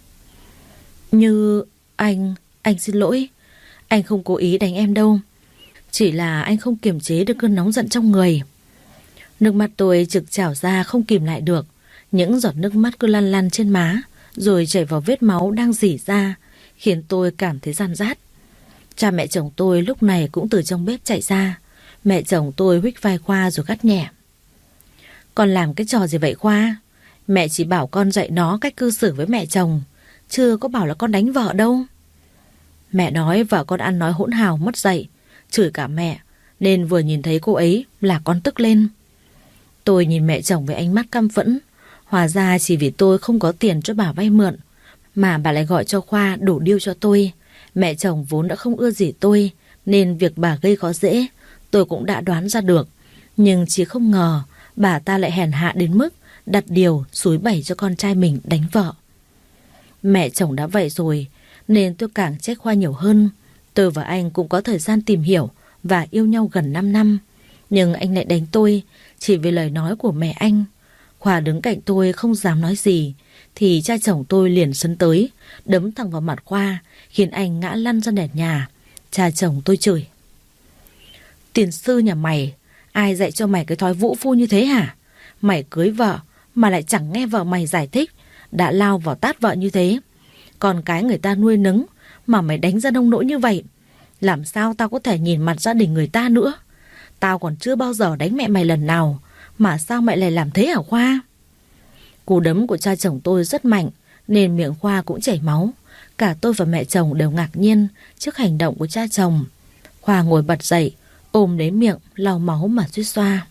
"Như anh xin lỗi. Anh không cố ý đánh em đâu. Chỉ là anh không kiềm chế được cơn nóng giận trong người." Nước mắt tôi trực trào ra không kìm lại được. Những giọt nước mắt cứ lăn lăn trên má rồi chảy vào vết máu đang rỉ ra, khiến tôi cảm thấy gian rát. Cha mẹ chồng tôi lúc này cũng từ trong bếp chạy ra. Mẹ chồng tôi huých vai Khoa rồi gắt nhẹ: Con làm cái trò gì vậy Khoa? Mẹ chỉ bảo con dạy nó cách cư xử với mẹ chồng, chưa có bảo là con đánh vợ đâu. Mẹ nói vợ con ăn nói hỗn hào mất dạy, chửi cả mẹ, nên vừa nhìn thấy cô ấy là con tức lên. Tôi nhìn mẹ chồng với ánh mắt căm phẫn. Hóa ra chỉ vì tôi không có tiền cho bà vay mượn mà bà lại gọi cho Khoa đổ điêu cho tôi. Mẹ chồng vốn đã không ưa gì tôi, nên việc bà gây khó dễ tôi cũng đã đoán ra được. Nhưng chỉ không ngờ bà ta lại hèn hạ đến mức đặt điều xúi bẩy cho con trai mình đánh vợ. Mẹ chồng đã vậy rồi nên tôi càng trách Khoa nhiều hơn. Tôi và anh cũng có thời gian tìm hiểu và yêu nhau gần 5 năm. Nhưng anh lại đánh tôi chỉ vì lời nói của mẹ anh. Khoa đứng cạnh tôi không dám nói gì, thì cha chồng tôi liền sấn tới, đấm thẳng vào mặt Khoa, khiến anh ngã lăn ra nền nhà. Cha chồng tôi chửi: Tiền sư nhà mày, ai dạy cho mày cái thói vũ phu như thế hả? Mày cưới vợ mà lại chẳng nghe vợ mày giải thích, đã lao vào tát vợ như thế. Con cái người ta nuôi nấng mà mày đánh ra nông nỗi như vậy, làm sao tao có thể nhìn mặt gia đình người ta nữa? Tao còn chưa bao giờ đánh mẹ mày lần nào, mà sao mày lại làm thế hả Khoa? Cú đấm của cha chồng tôi rất mạnh, nên miệng Khoa cũng chảy máu. Cả tôi và mẹ chồng đều ngạc nhiên trước hành động của cha chồng. Khoa ngồi bật dậy, ôm lấy miệng, lau máu mà suýt xoa.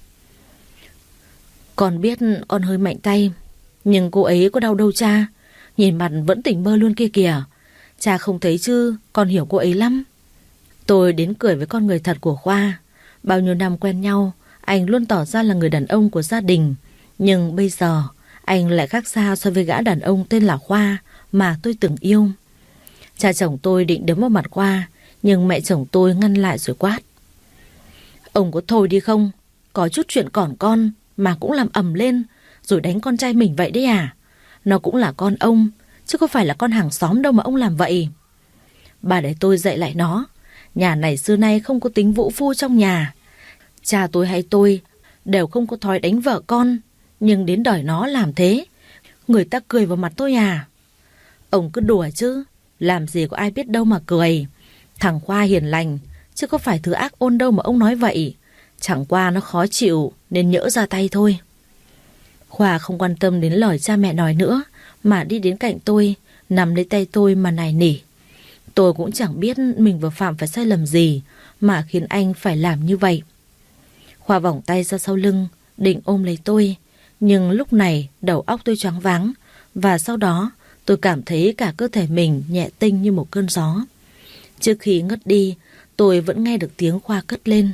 Con biết con hơi mạnh tay, nhưng cô ấy có đau đâu cha. Nhìn mặt vẫn tỉnh bơ luôn kia kìa. Cha không thấy chứ, con hiểu cô ấy lắm. Tôi đến cười với con người thật của Khoa. Bao nhiêu năm quen nhau, anh luôn tỏ ra là người đàn ông của gia đình. Nhưng bây giờ anh lại khác xa so với gã đàn ông tên là Khoa mà tôi từng yêu. Cha chồng tôi định đấm vào mặt Khoa, nhưng mẹ chồng tôi ngăn lại rồi quát: Ông có thôi đi không? Có chút chuyện còn con mà cũng làm ầm lên, rồi đánh con trai mình vậy đấy à? Nó cũng là con ông, chứ không phải là con hàng xóm đâu mà ông làm vậy. Bà để tôi dạy lại nó. Nhà này xưa nay không có tính vũ phu trong nhà. Cha tôi hay tôi đều không có thói đánh vợ con, nhưng đến đời nó làm thế, người ta cười vào mặt tôi à? Ông cứ đùa chứ, làm gì có ai biết đâu mà cười. Thằng Khoa hiền lành, chứ có phải thứ ác ôn đâu mà ông nói vậy. Chẳng qua nó khó chịu nên nhỡ ra tay thôi. Khoa không quan tâm đến lời cha mẹ nói nữa, mà đi đến cạnh tôi, nắm lấy tay tôi mà nài nỉ. Tôi cũng chẳng biết mình vừa phạm phải sai lầm gì mà khiến anh phải làm như vậy. Khoa vòng tay ra sau lưng, định ôm lấy tôi, nhưng lúc này đầu óc tôi choáng váng, và sau đó tôi cảm thấy cả cơ thể mình nhẹ tênh như một cơn gió. Trước khi ngất đi, tôi vẫn nghe được tiếng Khoa cất lên: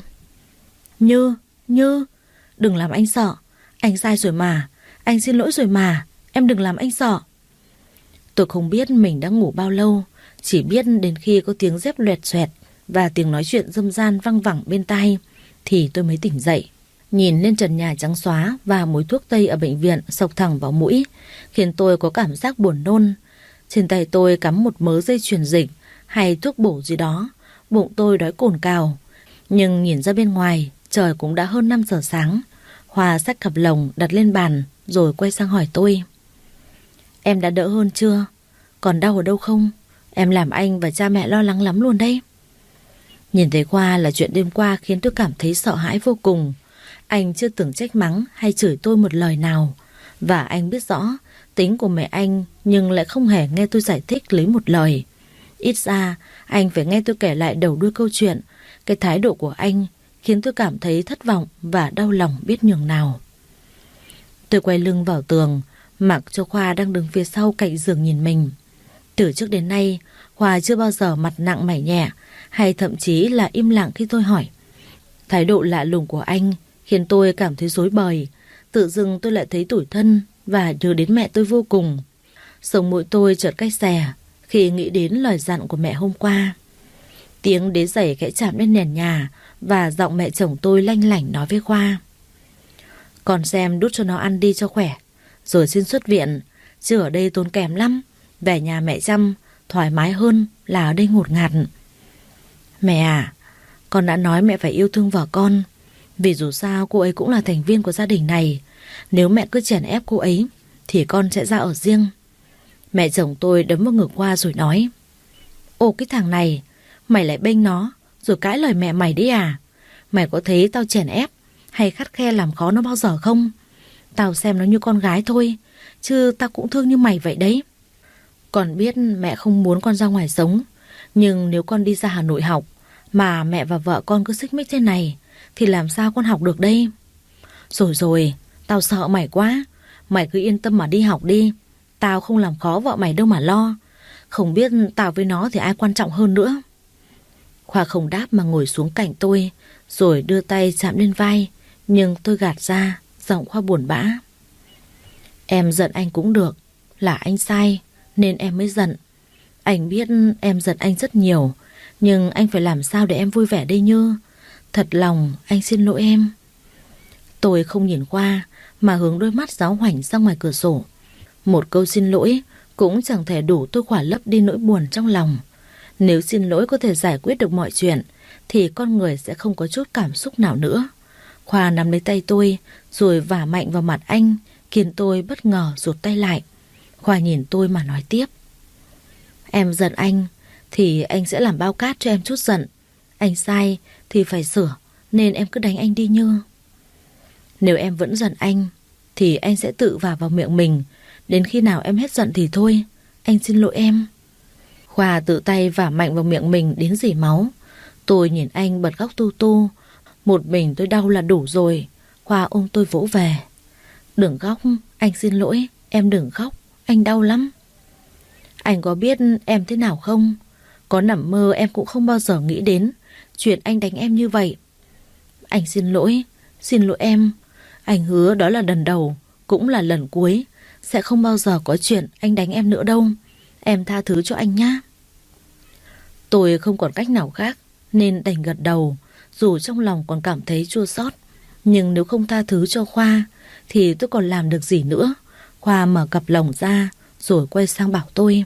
Như, đừng làm anh sợ. Anh sai rồi mà, anh xin lỗi rồi mà, em đừng làm anh sợ. Tôi không biết mình đã ngủ bao lâu, chỉ biết đến khi có tiếng dép loẹt xoẹt và tiếng nói chuyện râm ran văng vẳng bên tai thì tôi mới tỉnh dậy. Nhìn lên trần nhà trắng xóa và mùi thuốc tây ở bệnh viện xộc thẳng vào mũi, khiến tôi có cảm giác buồn nôn. Trên tay tôi cắm một mớ dây chuyền dịch hay thuốc bổ gì đó, bụng tôi đói cồn cào. Nhưng nhìn ra bên ngoài, trời cũng đã hơn 5 giờ sáng. Khoa xách cặp lồng đặt lên bàn rồi quay sang hỏi tôi: Em đã đỡ hơn chưa? Còn đau ở đâu không? Em làm anh và cha mẹ lo lắng lắm luôn đấy. Nhìn thấy Khoa là chuyện đêm qua khiến tôi cảm thấy sợ hãi vô cùng. Anh chưa từng trách mắng hay chửi tôi một lời nào. Và anh biết rõ tính của mẹ anh, nhưng lại không hề nghe tôi giải thích lấy một lời. Ít ra anh phải nghe tôi kể lại đầu đuôi câu chuyện. Cái thái độ của anh khiến tôi cảm thấy thất vọng và đau lòng biết nhường nào. Tôi quay lưng vào tường, mặc cho Khoa đang đứng phía sau cạnh giường nhìn mình. Từ trước đến nay, Khoa chưa bao giờ mặt nặng mày nhẹ, hay thậm chí là im lặng khi tôi hỏi. Thái độ lạ lùng của anh khiến tôi cảm thấy rối bời. Tự dưng tôi lại thấy tủi thân và nhớ đến mẹ tôi vô cùng. Sống mũi tôi chợt cay xè khi nghĩ đến lời dặn của mẹ hôm qua. Tiếng đế giày khẽ chạm lên nền nhà và giọng mẹ chồng tôi lanh lảnh nói với Khoa: Con xem đút cho nó ăn đi cho khỏe, rồi xin xuất viện, chứ ở đây tốn kém lắm. Về nhà mẹ chăm thoải mái hơn là ở đây ngột ngạt. Mẹ à, con đã nói mẹ phải yêu thương vợ con, vì dù sao cô ấy cũng là thành viên của gia đình này. Nếu mẹ cứ chèn ép cô ấy thì con sẽ ra ở riêng. Mẹ chồng tôi đấm vào ngực Khoa rồi nói: Ồ cái thằng này, Mày lại bênh nó rồi cãi lời mẹ mày đấy à? Mày có thấy tao chèn ép hay khắt khe làm khó nó bao giờ không? Tao xem nó như con gái thôi, chứ tao cũng thương như mày vậy đấy. Con biết mẹ không muốn con ra ngoài sống, nhưng nếu con đi ra Hà Nội học mà mẹ và vợ con cứ xích mích thế này thì làm sao con học được đây? Rồi, tao sợ mày quá. Mày cứ yên tâm mà đi học đi. Tao không làm khó vợ mày đâu mà lo. Không biết tao với nó thì ai quan trọng hơn nữa. Khoa không đáp mà ngồi xuống cạnh tôi, rồi đưa tay chạm lên vai. Nhưng tôi gạt ra, giọng Khoa buồn bã. Em giận anh cũng được, là anh sai nên em mới giận. Anh biết em giận anh rất nhiều, nhưng anh phải làm sao để em vui vẻ đây Như. Thật lòng anh xin lỗi em. Tôi không nhìn Khoa mà hướng đôi mắt giáo hoảnh ra ngoài cửa sổ. Một câu xin lỗi cũng chẳng thể đủ tôi khỏa lấp đi nỗi buồn trong lòng. Nếu xin lỗi có thể giải quyết được mọi chuyện thì con người sẽ không có chút cảm xúc nào nữa. Khoa nắm lấy tay tôi rồi vả mạnh vào mặt anh, khiến tôi bất ngờ rụt tay lại. Khoa nhìn tôi mà nói tiếp. Em giận anh thì anh sẽ làm bao cát cho em chút giận. Anh sai thì phải sửa, nên em cứ đánh anh đi Như. Nếu em vẫn giận anh thì anh sẽ tự vào miệng mình. Đến khi nào em hết giận thì thôi. Anh xin lỗi em. Khoa tự tay vả mạnh vào miệng mình đến rỉ máu. Tôi nhìn anh bật khóc tu tu. Một mình tôi đau là đủ rồi. Khoa ôm tôi vỗ về. Đừng khóc, anh xin lỗi. Em đừng khóc, anh đau lắm. Anh có biết em thế nào không? Có nằm mơ em cũng không bao giờ nghĩ đến chuyện anh đánh em như vậy. Anh xin lỗi em. Anh hứa đó là lần đầu, cũng là lần cuối. Sẽ không bao giờ có chuyện anh đánh em nữa đâu. Em tha thứ cho anh nhé. Tôi không còn cách nào khác nên đành gật đầu, dù trong lòng còn cảm thấy chua xót. Nhưng nếu không tha thứ cho Khoa thì tôi còn làm được gì nữa. Khoa mở cặp lồng ra rồi quay sang bảo tôi.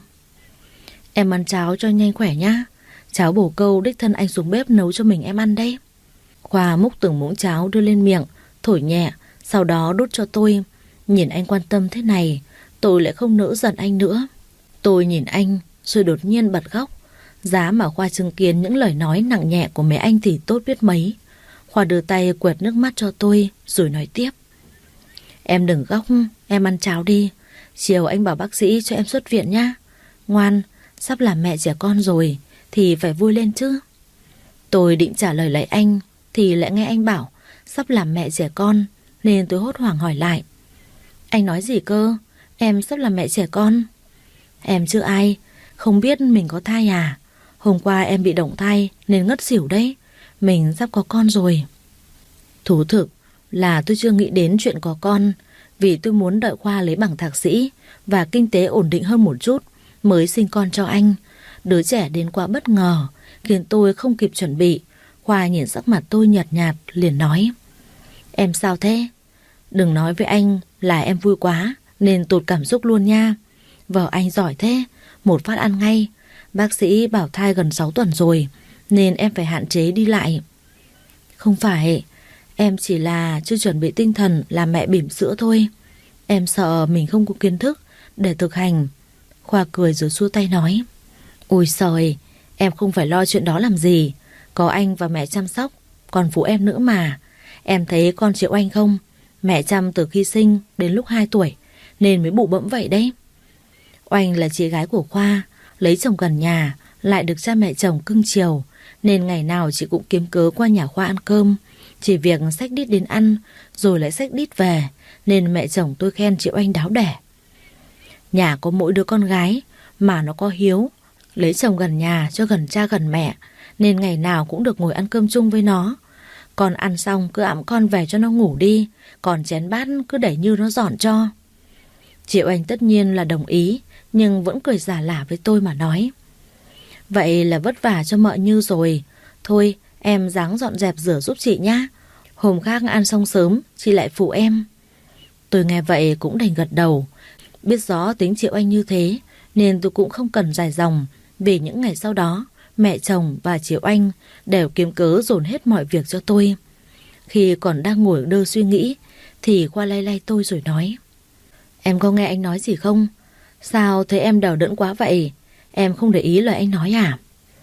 Em ăn cháo cho nhanh khỏe nhá. Cháo bổ câu đích thân anh xuống bếp nấu cho mình em ăn đấy. Khoa múc từng muỗng cháo đưa lên miệng, thổi nhẹ, sau đó đút cho tôi. Nhìn anh quan tâm thế này, tôi lại không nỡ giận anh nữa. Tôi nhìn anh rồi đột nhiên bật khóc. Giá mà Khoa chứng kiến những lời nói nặng nhẹ của mẹ anh thì tốt biết mấy. Khoa đưa tay quẹt nước mắt cho tôi rồi nói tiếp. Em đừng khóc, em ăn cháo đi. Chiều anh bảo bác sĩ cho em xuất viện nhá. Ngoan, sắp làm mẹ trẻ con rồi thì phải vui lên chứ. Tôi định trả lời lại anh thì lại nghe anh bảo sắp làm mẹ trẻ con, nên tôi hốt hoảng hỏi lại. Anh nói gì cơ? Em sắp làm mẹ trẻ con? Em chưa ai, không biết mình có thai à? Hôm qua em bị động thai nên ngất xỉu đấy. Mình sắp có con rồi. Thú thực là tôi chưa nghĩ đến chuyện có con, vì tôi muốn đợi Khoa lấy bằng thạc sĩ và kinh tế ổn định hơn một chút mới sinh con cho anh. Đứa trẻ đến quá bất ngờ khiến tôi không kịp chuẩn bị. Khoa nhìn sắc mặt tôi nhợt nhạt liền nói. Em sao thế? Đừng nói với anh là em vui quá nên tụt cảm xúc luôn nha. Vợ anh giỏi thế, một phát ăn ngay. Bác sĩ bảo thai gần 6 tuần rồi nên em phải hạn chế đi lại. Không phải, em chỉ là chưa chuẩn bị tinh thần làm mẹ bỉm sữa thôi. Em sợ mình không có kiến thức để thực hành. Khoa cười rồi xua tay nói. Ôi trời, em không phải lo chuyện đó làm gì. Có anh và mẹ chăm sóc, còn phụ em nữa mà. Em thấy con chịu anh không? Mẹ chăm từ khi sinh đến lúc 2 tuổi nên mới bụ bẫm vậy đấy. Oanh là chị gái của Khoa, lấy chồng gần nhà, lại được cha mẹ chồng cưng chiều, nên ngày nào chị cũng kiếm cớ qua nhà Khoa ăn cơm. Chỉ việc xách đít đến ăn rồi lại xách đít về, nên mẹ chồng tôi khen chị Oanh đáo đẻ. Nhà có mỗi đứa con gái mà nó có hiếu, lấy chồng gần nhà cho gần cha gần mẹ, nên ngày nào cũng được ngồi ăn cơm chung với nó. Con ăn xong cứ ẵm con về cho nó ngủ đi, còn chén bát cứ để Như nó dọn cho. Chị Oanh tất nhiên là đồng ý, nhưng vẫn cười giả lả với tôi mà nói. Vậy là vất vả cho mợ Như rồi. Thôi em ráng dọn dẹp rửa giúp chị nhá. Hôm khác ăn xong sớm chị lại phụ em. Tôi nghe vậy cũng đành gật đầu. Biết rõ tính chị Oanh như thế nên tôi cũng không cần dài dòng. Vì những ngày sau đó mẹ chồng và chị Oanh đều kiếm cớ dồn hết mọi việc cho tôi. Khi còn đang ngồi đơ suy nghĩ thì Khoa lay lay tôi rồi nói. Em có nghe anh nói gì không? Sao thấy em đờ đẫn quá vậy? Em không để ý lời anh nói à?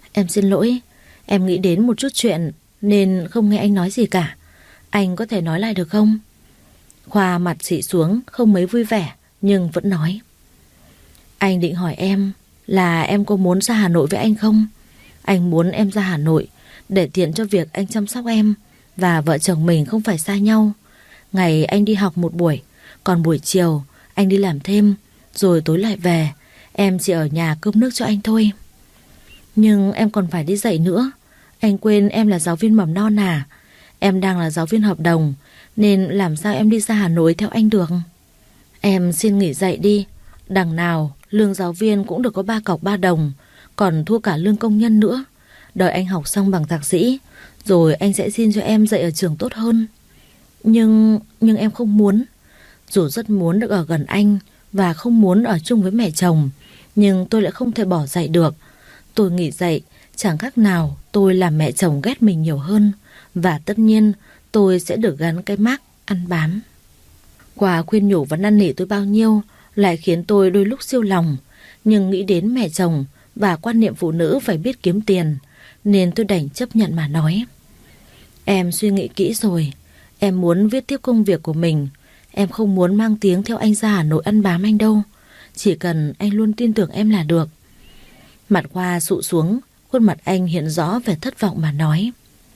Em xin lỗi, em nghĩ đến một chút chuyện nên không nghe anh nói gì cả. Anh có thể nói lại được không? Khoa mặt xị xuống, không mấy vui vẻ, nhưng vẫn nói. Anh định hỏi em là em có muốn ra Hà Nội với anh không? Anh muốn em ra Hà Nội để tiện cho việc anh chăm sóc em, và vợ chồng mình không phải xa nhau. Ngày anh đi học một buổi, còn buổi chiều anh đi làm thêm, rồi tối lại về. Em chỉ ở nhà cơm nước cho anh thôi. Nhưng em còn phải đi dạy nữa. Anh quên em là giáo viên mầm non à? Em đang là giáo viên hợp đồng, nên làm sao em đi ra Hà Nội theo anh được? Em xin nghỉ dạy đi. Đằng nào lương giáo viên cũng được có 3 cọc 3 đồng, còn thua cả lương công nhân nữa. Đợi anh học xong bằng thạc sĩ, rồi anh sẽ xin cho em dạy ở trường tốt hơn. Nhưng em không muốn. Dù rất muốn được ở gần anh và không muốn ở chung với mẹ chồng, nhưng tôi lại không thể bỏ dạy được. Tôi nghỉ dạy chẳng khác nào tôi làm mẹ chồng ghét mình nhiều hơn, và tất nhiên tôi sẽ được gắn cái mác ăn bám. Quả khuyên nhủ và năn nỉ tôi bao nhiêu lại khiến tôi đôi lúc siêu lòng, nhưng nghĩ đến mẹ chồng và quan niệm phụ nữ phải biết kiếm tiền, nên tôi đành chấp nhận mà nói. Em suy nghĩ kỹ rồi, em muốn viết tiếp công việc của mình. Em không muốn mang tiếng theo anh ra Hà Nội ăn bám anh đâu. Chỉ cần anh luôn tin tưởng em là được. Mặt Khoa sụ xuống, khuôn mặt anh hiện rõ vẻ thất vọng mà nói.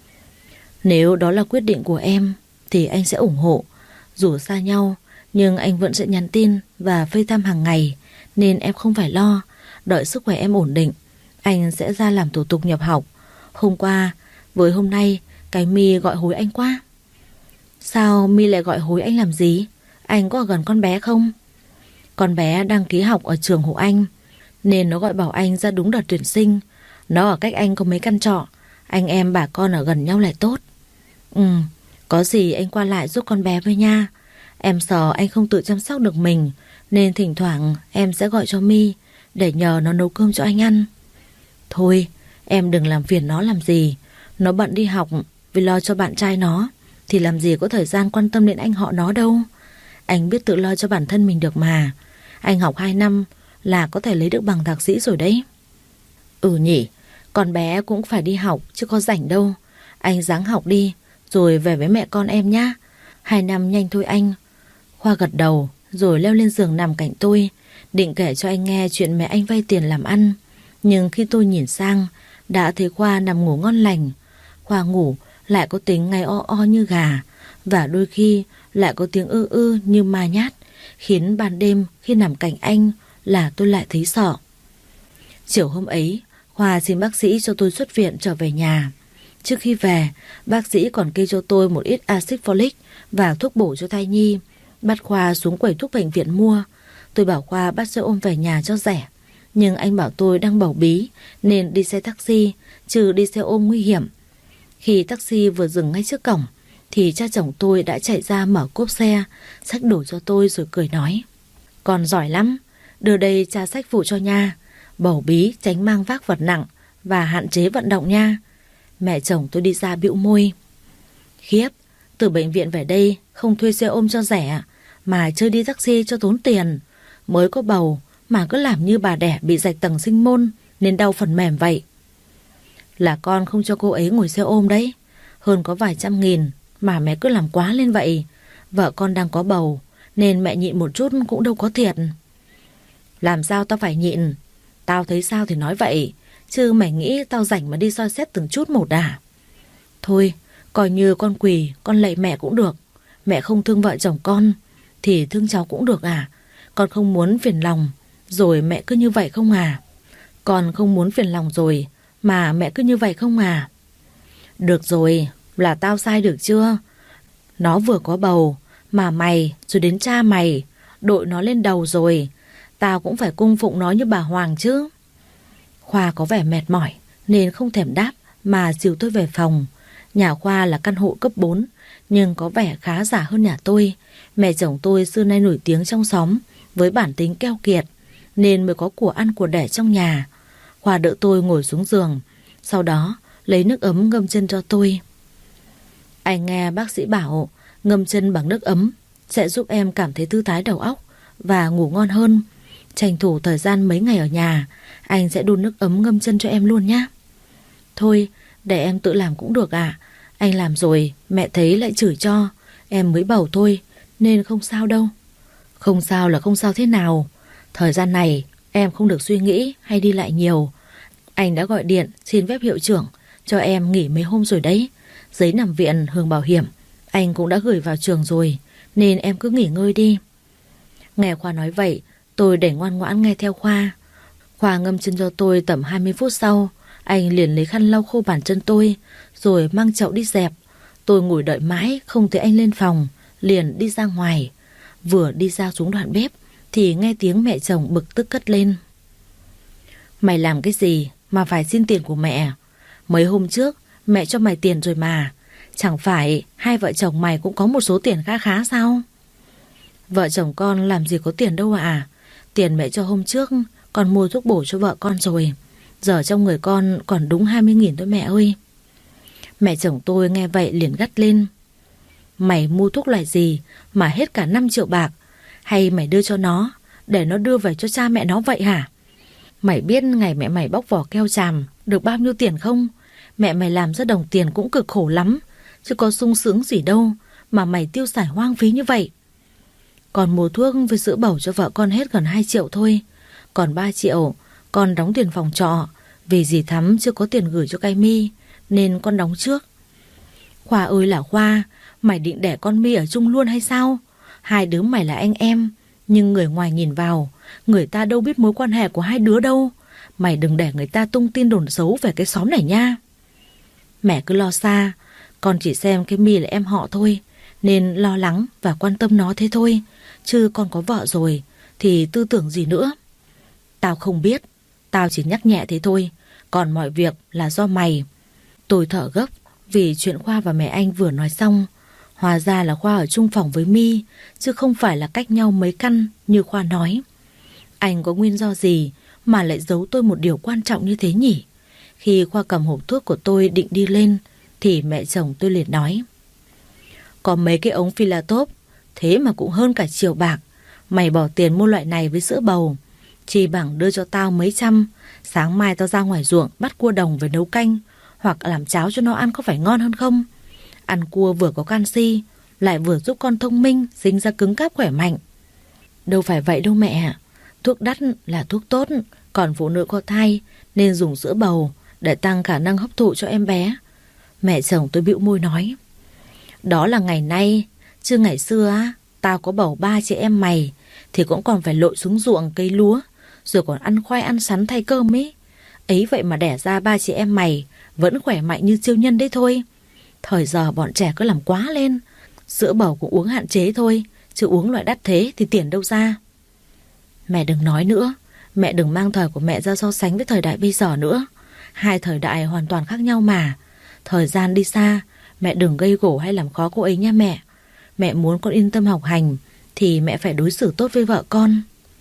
Nếu đó là quyết định của em thì anh sẽ ủng hộ. Dù xa nhau, nhưng anh vẫn sẽ nhắn tin và FaceTime hàng ngày, nên em không phải lo. Đợi sức khỏe em ổn định, anh sẽ ra làm thủ tục nhập học. Hôm qua với hôm nay, cái My gọi hối anh quá. Sao My lại gọi hối anh làm gì? Anh có ở gần con bé không? Con bé đăng ký học ở trường hộ anh, nên nó gọi bảo anh ra đúng đợt tuyển sinh. Nó ở cách anh có mấy căn trọ. Anh em bà con ở gần nhau lại tốt. Có gì anh qua lại giúp con bé với nha. Em sợ anh không tự chăm sóc được mình, nên thỉnh thoảng em sẽ gọi cho My để nhờ nó nấu cơm cho anh ăn. Thôi, em đừng làm phiền nó làm gì. Nó bận đi học vì lo cho bạn trai nó, thì làm gì có thời gian quan tâm đến anh họ nó đâu. Anh biết tự lo cho bản thân mình được mà. Anh học 2 năm là có thể lấy được bằng thạc sĩ rồi đấy. Ừ nhỉ, con bé cũng phải đi học chứ có rảnh đâu. Anh ráng học đi, rồi về với mẹ con em nhá. 2 năm nhanh thôi anh. Khoa gật đầu rồi leo lên giường nằm cạnh tôi, định kể cho anh nghe chuyện mẹ anh vay tiền làm ăn. Nhưng khi tôi nhìn sang, đã thấy Khoa nằm ngủ ngon lành. Khoa ngủ lại có tính ngáy o o như gà, và đôi khi lại có tiếng ư ư như ma nhát, khiến ban đêm khi nằm cạnh anh là tôi lại thấy sợ. Chiều hôm ấy, Khoa xin bác sĩ cho tôi xuất viện trở về nhà. Trước khi về, bác sĩ còn kê cho tôi một ít axit folic và thuốc bổ cho thai nhi. Bắt Khoa xuống quầy thuốc bệnh viện mua. Tôi bảo Khoa bắt xe ôm về nhà cho rẻ, nhưng anh bảo tôi đang bầu bí nên đi xe taxi, chứ đi xe ôm nguy hiểm. Khi taxi vừa dừng ngay trước cổng thì cha chồng tôi đã chạy ra mở cốp xe, xách đồ cho tôi rồi cười nói. Con giỏi lắm, đưa đây cha xách phụ cho nha. Bầu bí tránh mang vác vật nặng và hạn chế vận động nha. Mẹ chồng tôi đi ra bĩu môi. Khiếp, từ bệnh viện về đây không thuê xe ôm cho rẻ, mà chơi đi taxi cho tốn tiền. Mới có bầu mà cứ làm như bà đẻ bị rạch tầng sinh môn nên đau phần mềm vậy. Là con không cho cô ấy ngồi xe ôm đấy. Hơn có vài trăm nghìn mà mẹ cứ làm quá lên vậy. Vợ con đang có bầu nên mẹ nhịn một chút cũng đâu có thiệt. Làm sao tao phải nhịn? Tao thấy sao thì nói vậy, chứ mày nghĩ tao rảnh mà đi soi xét từng chút một à? Thôi, coi như con quỳ, con lạy mẹ cũng được. Mẹ không thương vợ chồng con thì thương cháu cũng được à? Con không muốn phiền lòng rồi mẹ cứ như vậy không à? Con không muốn phiền lòng rồi mà mẹ cứ như vậy không à? Được rồi, là tao sai được chưa? Nó vừa có bầu mà mày rồi đến cha mày đội nó lên đầu rồi. Tao cũng phải cung phụng nó như bà Hoàng chứ. Khoa có vẻ mệt mỏi nên không thèm đáp mà dìu tôi về phòng. Nhà Khoa là căn hộ cấp 4 nhưng có vẻ khá giả hơn nhà tôi. Mẹ chồng tôi xưa nay nổi tiếng trong xóm với bản tính keo kiệt nên mới có của ăn của đẻ trong nhà. Khoa đỡ tôi ngồi xuống giường, sau đó lấy nước ấm ngâm chân cho tôi. Anh nghe bác sĩ bảo ngâm chân bằng nước ấm sẽ giúp em cảm thấy thư thái đầu óc và ngủ ngon hơn. Tranh thủ thời gian mấy ngày ở nhà, anh sẽ đun nước ấm ngâm chân cho em luôn nhé. Thôi, để em tự làm cũng được ạ. Anh làm rồi, mẹ thấy lại chửi cho. Em mới bầu thôi, nên không sao đâu. Không sao là không sao thế nào. Thời gian này, em không được suy nghĩ hay đi lại nhiều. Anh đã gọi điện xin phép hiệu trưởng cho em nghỉ mấy hôm rồi đấy. Giấy nằm viện hưởng bảo hiểm anh cũng đã gửi vào trường rồi, nên em cứ nghỉ ngơi đi. Nghe Khoa nói vậy, tôi để ngoan ngoãn nghe theo Khoa. Khoa ngâm chân cho tôi tầm 20 phút sau. Anh liền lấy khăn lau khô bàn chân tôi, rồi mang chậu đi dẹp. Tôi ngồi đợi mãi không thấy anh lên phòng, liền đi ra ngoài. Vừa đi ra xuống đoạn bếp thì nghe tiếng mẹ chồng bực tức cất lên. Mày làm cái gì mà phải xin tiền của mẹ? Mấy hôm trước mẹ cho mày tiền rồi mà. Chẳng phải hai vợ chồng mày cũng có một số tiền khá khá sao? Vợ chồng con làm gì có tiền đâu ạ. Tiền mẹ cho hôm trước con mua thuốc bổ cho vợ con rồi. Giờ trong người con còn đúng 20.000 thôi mẹ ơi. Mẹ chồng tôi nghe vậy liền gắt lên. Mày mua thuốc loại gì mà hết cả 5 triệu bạc? Hay mày đưa cho nó để nó đưa về cho cha mẹ nó vậy hả? Mày biết ngày mẹ mày bóc vỏ keo tràm được bao nhiêu tiền không? Mẹ mày làm ra đồng tiền cũng cực khổ lắm, chứ có sung sướng gì đâu mà mày tiêu xài hoang phí như vậy. Con mua thuốc với sữa bầu cho vợ con hết gần 2 triệu thôi. Còn 3 triệu con đóng tiền phòng trọ, vì dì Thắm chưa có tiền gửi cho Cái My nên con đóng trước. Khoa ơi là Khoa, mày định đẻ con My ở chung luôn hay sao? Hai đứa mày là anh em, nhưng người ngoài nhìn vào, người ta đâu biết mối quan hệ của hai đứa đâu. Mày đừng để người ta tung tin đồn xấu về cái xóm này nha. Mẹ cứ lo xa, con chỉ xem cái My là em họ thôi, nên lo lắng và quan tâm nó thế thôi. Chứ con có vợ rồi thì tư tưởng gì nữa. Tao không biết, tao chỉ nhắc nhẹ thế thôi, còn mọi việc là do mày. Tôi thở gấp vì chuyện Khoa và mẹ anh vừa nói xong. Hóa ra là Khoa ở chung phòng với My, chứ không phải là cách nhau mấy căn như Khoa nói. Anh có nguyên do gì mà lại giấu tôi một điều quan trọng như thế nhỉ? Khi Khoa cầm hộp thuốc của tôi định đi lên thì mẹ chồng tôi liền nói. Có mấy cái ống Philatop, thế mà cũng hơn cả triệu bạc. Mày bỏ tiền mua loại này với sữa bầu, chỉ bằng đưa cho tao mấy trăm. Sáng mai tao ra ngoài ruộng bắt cua đồng về nấu canh, hoặc làm cháo cho nó ăn có phải ngon hơn không? Ăn cua vừa có canxi, lại vừa giúp con thông minh, sinh ra cứng cáp khỏe mạnh. Đâu phải vậy đâu mẹ. Thuốc đắt là thuốc tốt, còn phụ nữ có thai nên dùng sữa bầu để tăng khả năng hấp thụ cho em bé. Mẹ chồng tôi bĩu môi nói. Đó là ngày nay, chứ ngày xưa á, tao có bầu 3 chị em mày thì cũng còn phải lội xuống ruộng cây lúa, rồi còn ăn khoai ăn sắn thay cơm ấy. Ấy vậy mà đẻ ra 3 chị em mày vẫn khỏe mạnh như siêu nhân đấy thôi. Thời giờ bọn trẻ cứ làm quá lên. Sữa bầu cũng uống hạn chế thôi, chứ uống loại đắt thế thì tiền đâu ra. Mẹ đừng nói nữa. Mẹ đừng mang thời của mẹ ra so sánh với thời đại bây giờ nữa. Hai thời đại hoàn toàn khác nhau mà. Thời gian đi xa, mẹ đừng gây gổ hay làm khó cô ấy nha mẹ. Mẹ muốn con yên tâm học hành thì mẹ phải đối xử tốt với vợ con.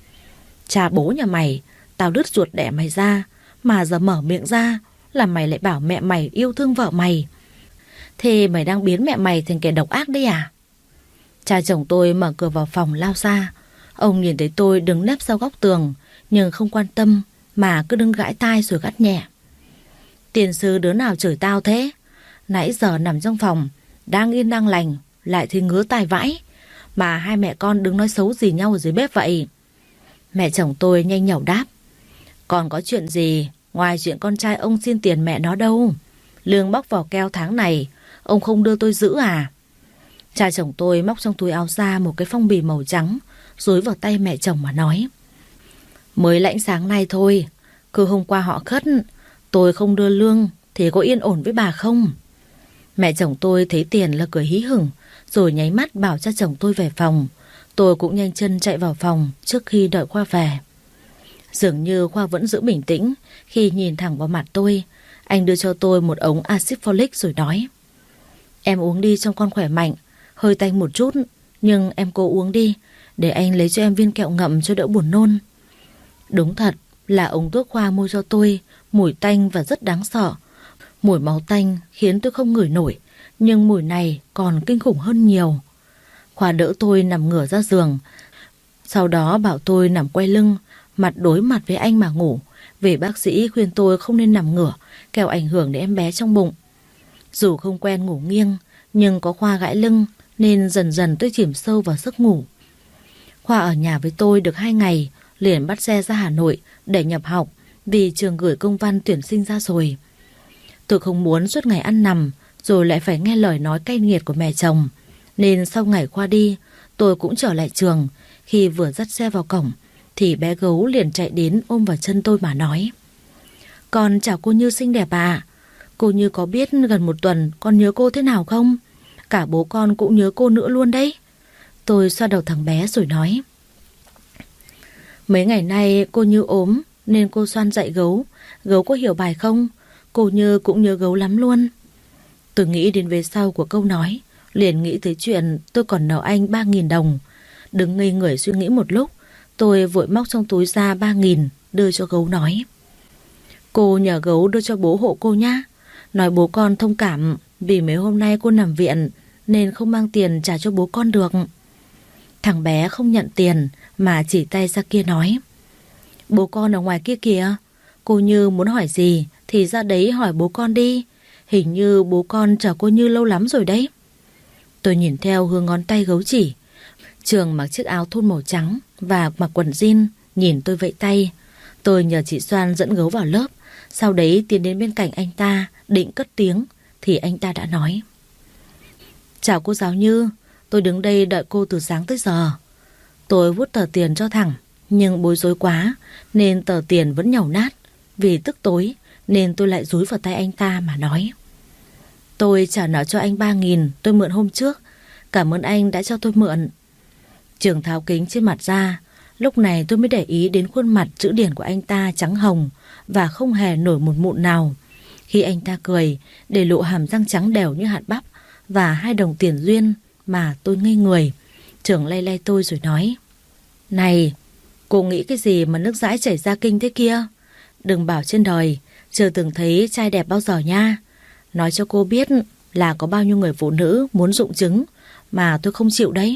Cha bố nhà mày, tao đứt ruột đẻ mày ra, mà giờ mở miệng ra là mày lại bảo mẹ mày yêu thương vợ mày. Thế mày đang biến mẹ mày thành kẻ độc ác đấy à? Cha chồng tôi mở cửa vào phòng lao ra. Ông nhìn thấy tôi đứng nép sau góc tường, nhưng không quan tâm mà cứ đứng gãi tai rồi gắt nhẹ. Tiền sư đứa nào chửi tao thế? Nãy giờ nằm trong phòng, đang yên đang lành, lại thấy ngứa tai vãi. Mà hai mẹ con đứng nói xấu gì nhau ở dưới bếp vậy? Mẹ chồng tôi nhanh nhảu đáp. Còn có chuyện gì ngoài chuyện con trai ông xin tiền mẹ nó đâu. Lương bóc vỏ keo tháng này ông không đưa tôi giữ à? Cha chồng tôi móc trong túi áo ra một cái phong bì màu trắng, dối vào tay mẹ chồng mà nói. Mới lãnh sáng nay thôi, cứ hôm qua họ khất, tôi không đưa lương thì có yên ổn với bà không? Mẹ chồng tôi thấy tiền là cười hí hửng, rồi nháy mắt bảo cha chồng tôi về phòng. Tôi cũng nhanh chân chạy vào phòng trước khi đợi Khoa về. Dường như Khoa vẫn giữ bình tĩnh khi nhìn thẳng vào mặt tôi. Anh đưa cho tôi một ống axit folic rồi nói. Em uống đi trong con khỏe mạnh, hơi tanh một chút, nhưng em cố uống đi, để anh lấy cho em viên kẹo ngậm cho đỡ buồn nôn. Đúng thật là ống thuốc Khoa mua cho tôi mùi tanh và rất đáng sợ. Mùi máu tanh khiến tôi không ngửi nổi, nhưng mùi này còn kinh khủng hơn nhiều. Khoa đỡ tôi nằm ngửa ra giường, sau đó bảo tôi nằm quay lưng, mặt đối mặt với anh mà ngủ, vì bác sĩ khuyên tôi không nên nằm ngửa kẻo ảnh hưởng đến em bé trong bụng. Dù không quen ngủ nghiêng, nhưng có Khoa gãi lưng nên dần dần tôi chìm sâu vào giấc ngủ. Khoa ở nhà với tôi được 2 ngày, liền bắt xe ra Hà Nội để nhập học vì trường gửi công văn tuyển sinh ra rồi. Tôi không muốn suốt ngày ăn nằm rồi lại phải nghe lời nói cay nghiệt của mẹ chồng, nên sau ngày Khoa đi, tôi cũng trở lại trường. Khi vừa dắt xe vào cổng thì bé gấu liền chạy đến ôm vào chân tôi mà nói: "Con chào cô Như xinh đẹp ạ. Cô Như có biết gần 1 tuần con nhớ cô thế nào không? Cả bố con cũng nhớ cô nữa luôn đấy." Tôi xoa đầu thằng bé rồi nói: "Mấy ngày nay cô Như ốm nên cô xoan dạy gấu. Gấu có hiểu bài không? Cô Như cũng nhớ gấu lắm luôn." Tôi nghĩ đến vế sau của câu nói, liền nghĩ tới chuyện tôi còn nợ anh 3.000 đồng. Đứng ngây người suy nghĩ một lúc, tôi vội móc trong túi ra 3.000 đưa cho gấu nói: "Cô nhờ gấu đưa cho bố hộ cô nhá. Nói bố con thông cảm vì mấy hôm nay cô nằm viện nên không mang tiền trả cho bố con được." Thằng bé không nhận tiền mà chỉ tay ra kia nói: "Bố con ở ngoài kia kìa. Cô Như muốn hỏi gì thì ra đấy hỏi bố con đi. Hình như bố con chờ cô Như lâu lắm rồi đấy." Tôi nhìn theo hướng ngón tay gấu chỉ. Trường mặc chiếc áo thun màu trắng và mặc quần jean, nhìn tôi vẫy tay. Tôi nhờ chị Soan dẫn gấu vào lớp, sau đấy tiến đến bên cạnh anh ta định cất tiếng thì anh ta đã nói: "Chào cô giáo Như, tôi đứng đây đợi cô từ sáng tới giờ." Tôi vuốt tờ tiền cho thẳng, nhưng bối rối quá nên tờ tiền vẫn nhàu nát. Vì tức tối nên tôi lại dúi vào tay anh ta mà nói: "Tôi trả nợ cho anh 3.000 tôi mượn hôm trước. Cảm ơn anh đã cho tôi mượn." Trường tháo kính trên mặt ra. Lúc này tôi mới để ý đến khuôn mặt chữ điển của anh ta trắng hồng và không hề nổi một mụn nào. Khi anh ta cười, để lộ hàm răng trắng đều như hạt bắp và 2 đồng tiền duyên mà tôi ngây người. Trường lay lay tôi rồi nói: "Này, cô nghĩ cái gì mà nước dãi chảy ra kinh thế kia? Đừng bảo trên đời chưa từng thấy trai đẹp bao giờ nha. Nói cho cô biết là có bao nhiêu người phụ nữ muốn rụng trứng mà tôi không chịu đấy."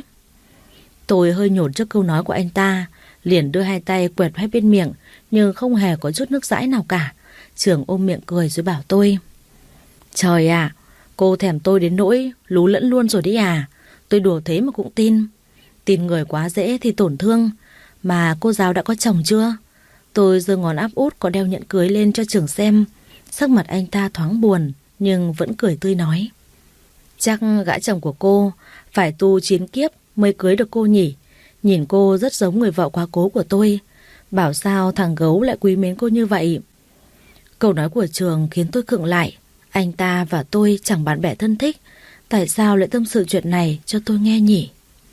Tôi hơi nhổn trước câu nói của anh ta, liền đưa 2 tay quẹt hai bên miệng nhưng không hề có chút nước dãi nào cả. Trường ôm miệng cười rồi bảo tôi: "Trời ạ, cô thèm tôi đến nỗi lú lẫn luôn rồi đấy à? Tôi đùa thế mà cũng tin. Tin người quá dễ thì tổn thương. Mà cô giáo đã có chồng chưa?" Tôi giơ ngón áp út có đeo nhẫn cưới lên cho Trường xem. Sắc mặt anh ta thoáng buồn nhưng vẫn cười tươi nói: "Chắc gã chồng của cô phải tu 9 kiếp mới cưới được cô nhỉ. Nhìn cô rất giống người vợ quá cố của tôi. Bảo sao thằng gấu lại quý mến cô như vậy." Câu nói của Trường khiến tôi khựng lại. Anh ta và tôi chẳng bạn bè thân thích, tại sao lại tâm sự chuyện này cho tôi nghe nhỉ?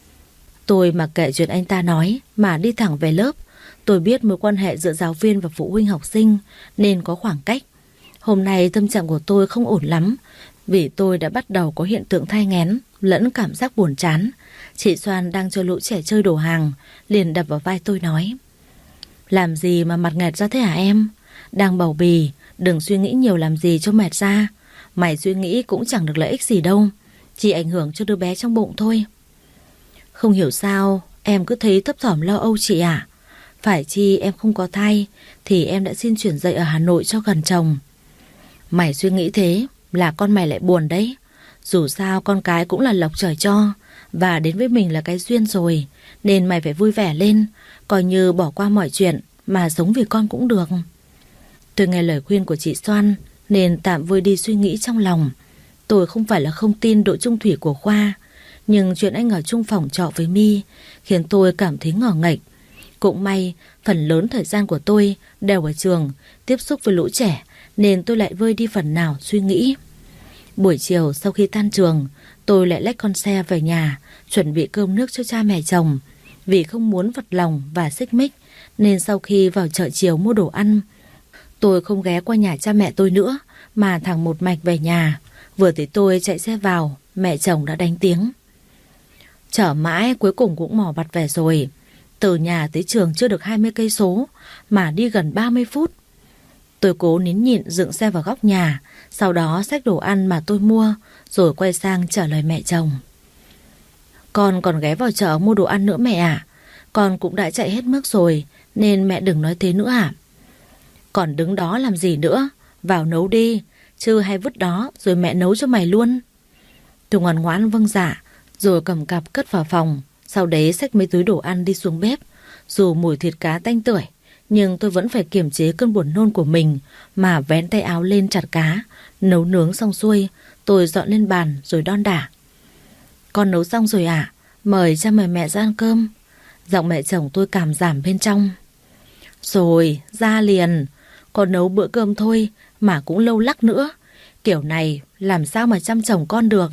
Tôi mặc kệ chuyện anh ta nói mà đi thẳng về lớp. Tôi biết mối quan hệ giữa giáo viên và phụ huynh học sinh nên có khoảng cách. Hôm nay tâm trạng của tôi không ổn lắm, vì tôi đã bắt đầu có hiện tượng thai nghén lẫn cảm giác buồn chán. Chị Soan đang cho lũ trẻ chơi đồ hàng, liền đập vào vai tôi nói: "Làm gì mà mặt nghẹt ra thế hả em? Đang bầu bì, đừng suy nghĩ nhiều làm gì cho mệt ra. Mày suy nghĩ cũng chẳng được lợi ích gì đâu, chỉ ảnh hưởng cho đứa bé trong bụng thôi." Không hiểu sao em cứ thấy thấp thỏm lo âu chị ạ. Phải chi em không có thai thì em đã xin chuyển dạy ở Hà Nội cho gần chồng. Mày suy nghĩ thế là con mày lại buồn đấy. Dù sao con cái cũng là lộc trời cho, và đến với mình là cái duyên rồi, nên mày phải vui vẻ lên, coi như bỏ qua mọi chuyện mà sống vì con cũng được. Tôi nghe lời khuyên của chị Soan nên tạm vơi đi suy nghĩ trong lòng. Tôi không phải là không tin độ chung thủy của Khoa, nhưng chuyện anh ở chung phòng trọ với My khiến tôi cảm thấy ngờ nghệch. Cũng may phần lớn thời gian của tôi đều ở trường, tiếp xúc với lũ trẻ, nên tôi lại vơi đi phần nào suy nghĩ. Buổi chiều sau khi tan trường, tôi lại lách con xe về nhà, chuẩn bị cơm nước cho cha mẹ chồng. Vì không muốn vật lòng và xích mích, nên sau khi vào chợ chiều mua đồ ăn, tôi không ghé qua nhà cha mẹ tôi nữa, mà thẳng một mạch về nhà. Vừa thấy tôi chạy xe vào, mẹ chồng đã đánh tiếng. Chở mãi cuối cùng cũng mò vặt về rồi. Từ nhà tới trường chưa được 20 cây số mà đi gần 30 phút. Tôi cố nín nhịn dựng xe vào góc nhà, sau đó xách đồ ăn mà tôi mua, rồi quay sang trả lời mẹ chồng. Con còn ghé vào chợ mua đồ ăn nữa mẹ ạ. Con cũng đã chạy hết mức rồi, nên mẹ đừng nói thế nữa ạ. Còn đứng đó làm gì nữa, Vào nấu đi, chứ hay vứt đó rồi mẹ nấu cho mày luôn. Tôi ngoan ngoãn vâng dạ, rồi cầm cặp cất vào phòng. Sau đấy xách mấy túi đồ ăn đi xuống bếp. Dù mùi thịt cá tanh tưởi, nhưng tôi vẫn phải kiềm chế cơn buồn nôn của mình mà vén tay áo lên chặt cá. Nấu nướng xong xuôi, tôi dọn lên bàn rồi đon đả. Con nấu xong rồi ạ, mời cha mời mẹ ra ăn cơm. Giọng mẹ chồng tôi cảm giảm bên trong. Rồi, ra liền. Con nấu bữa cơm thôi mà cũng lâu lắc nữa. Kiểu này làm sao mà chăm chồng con được.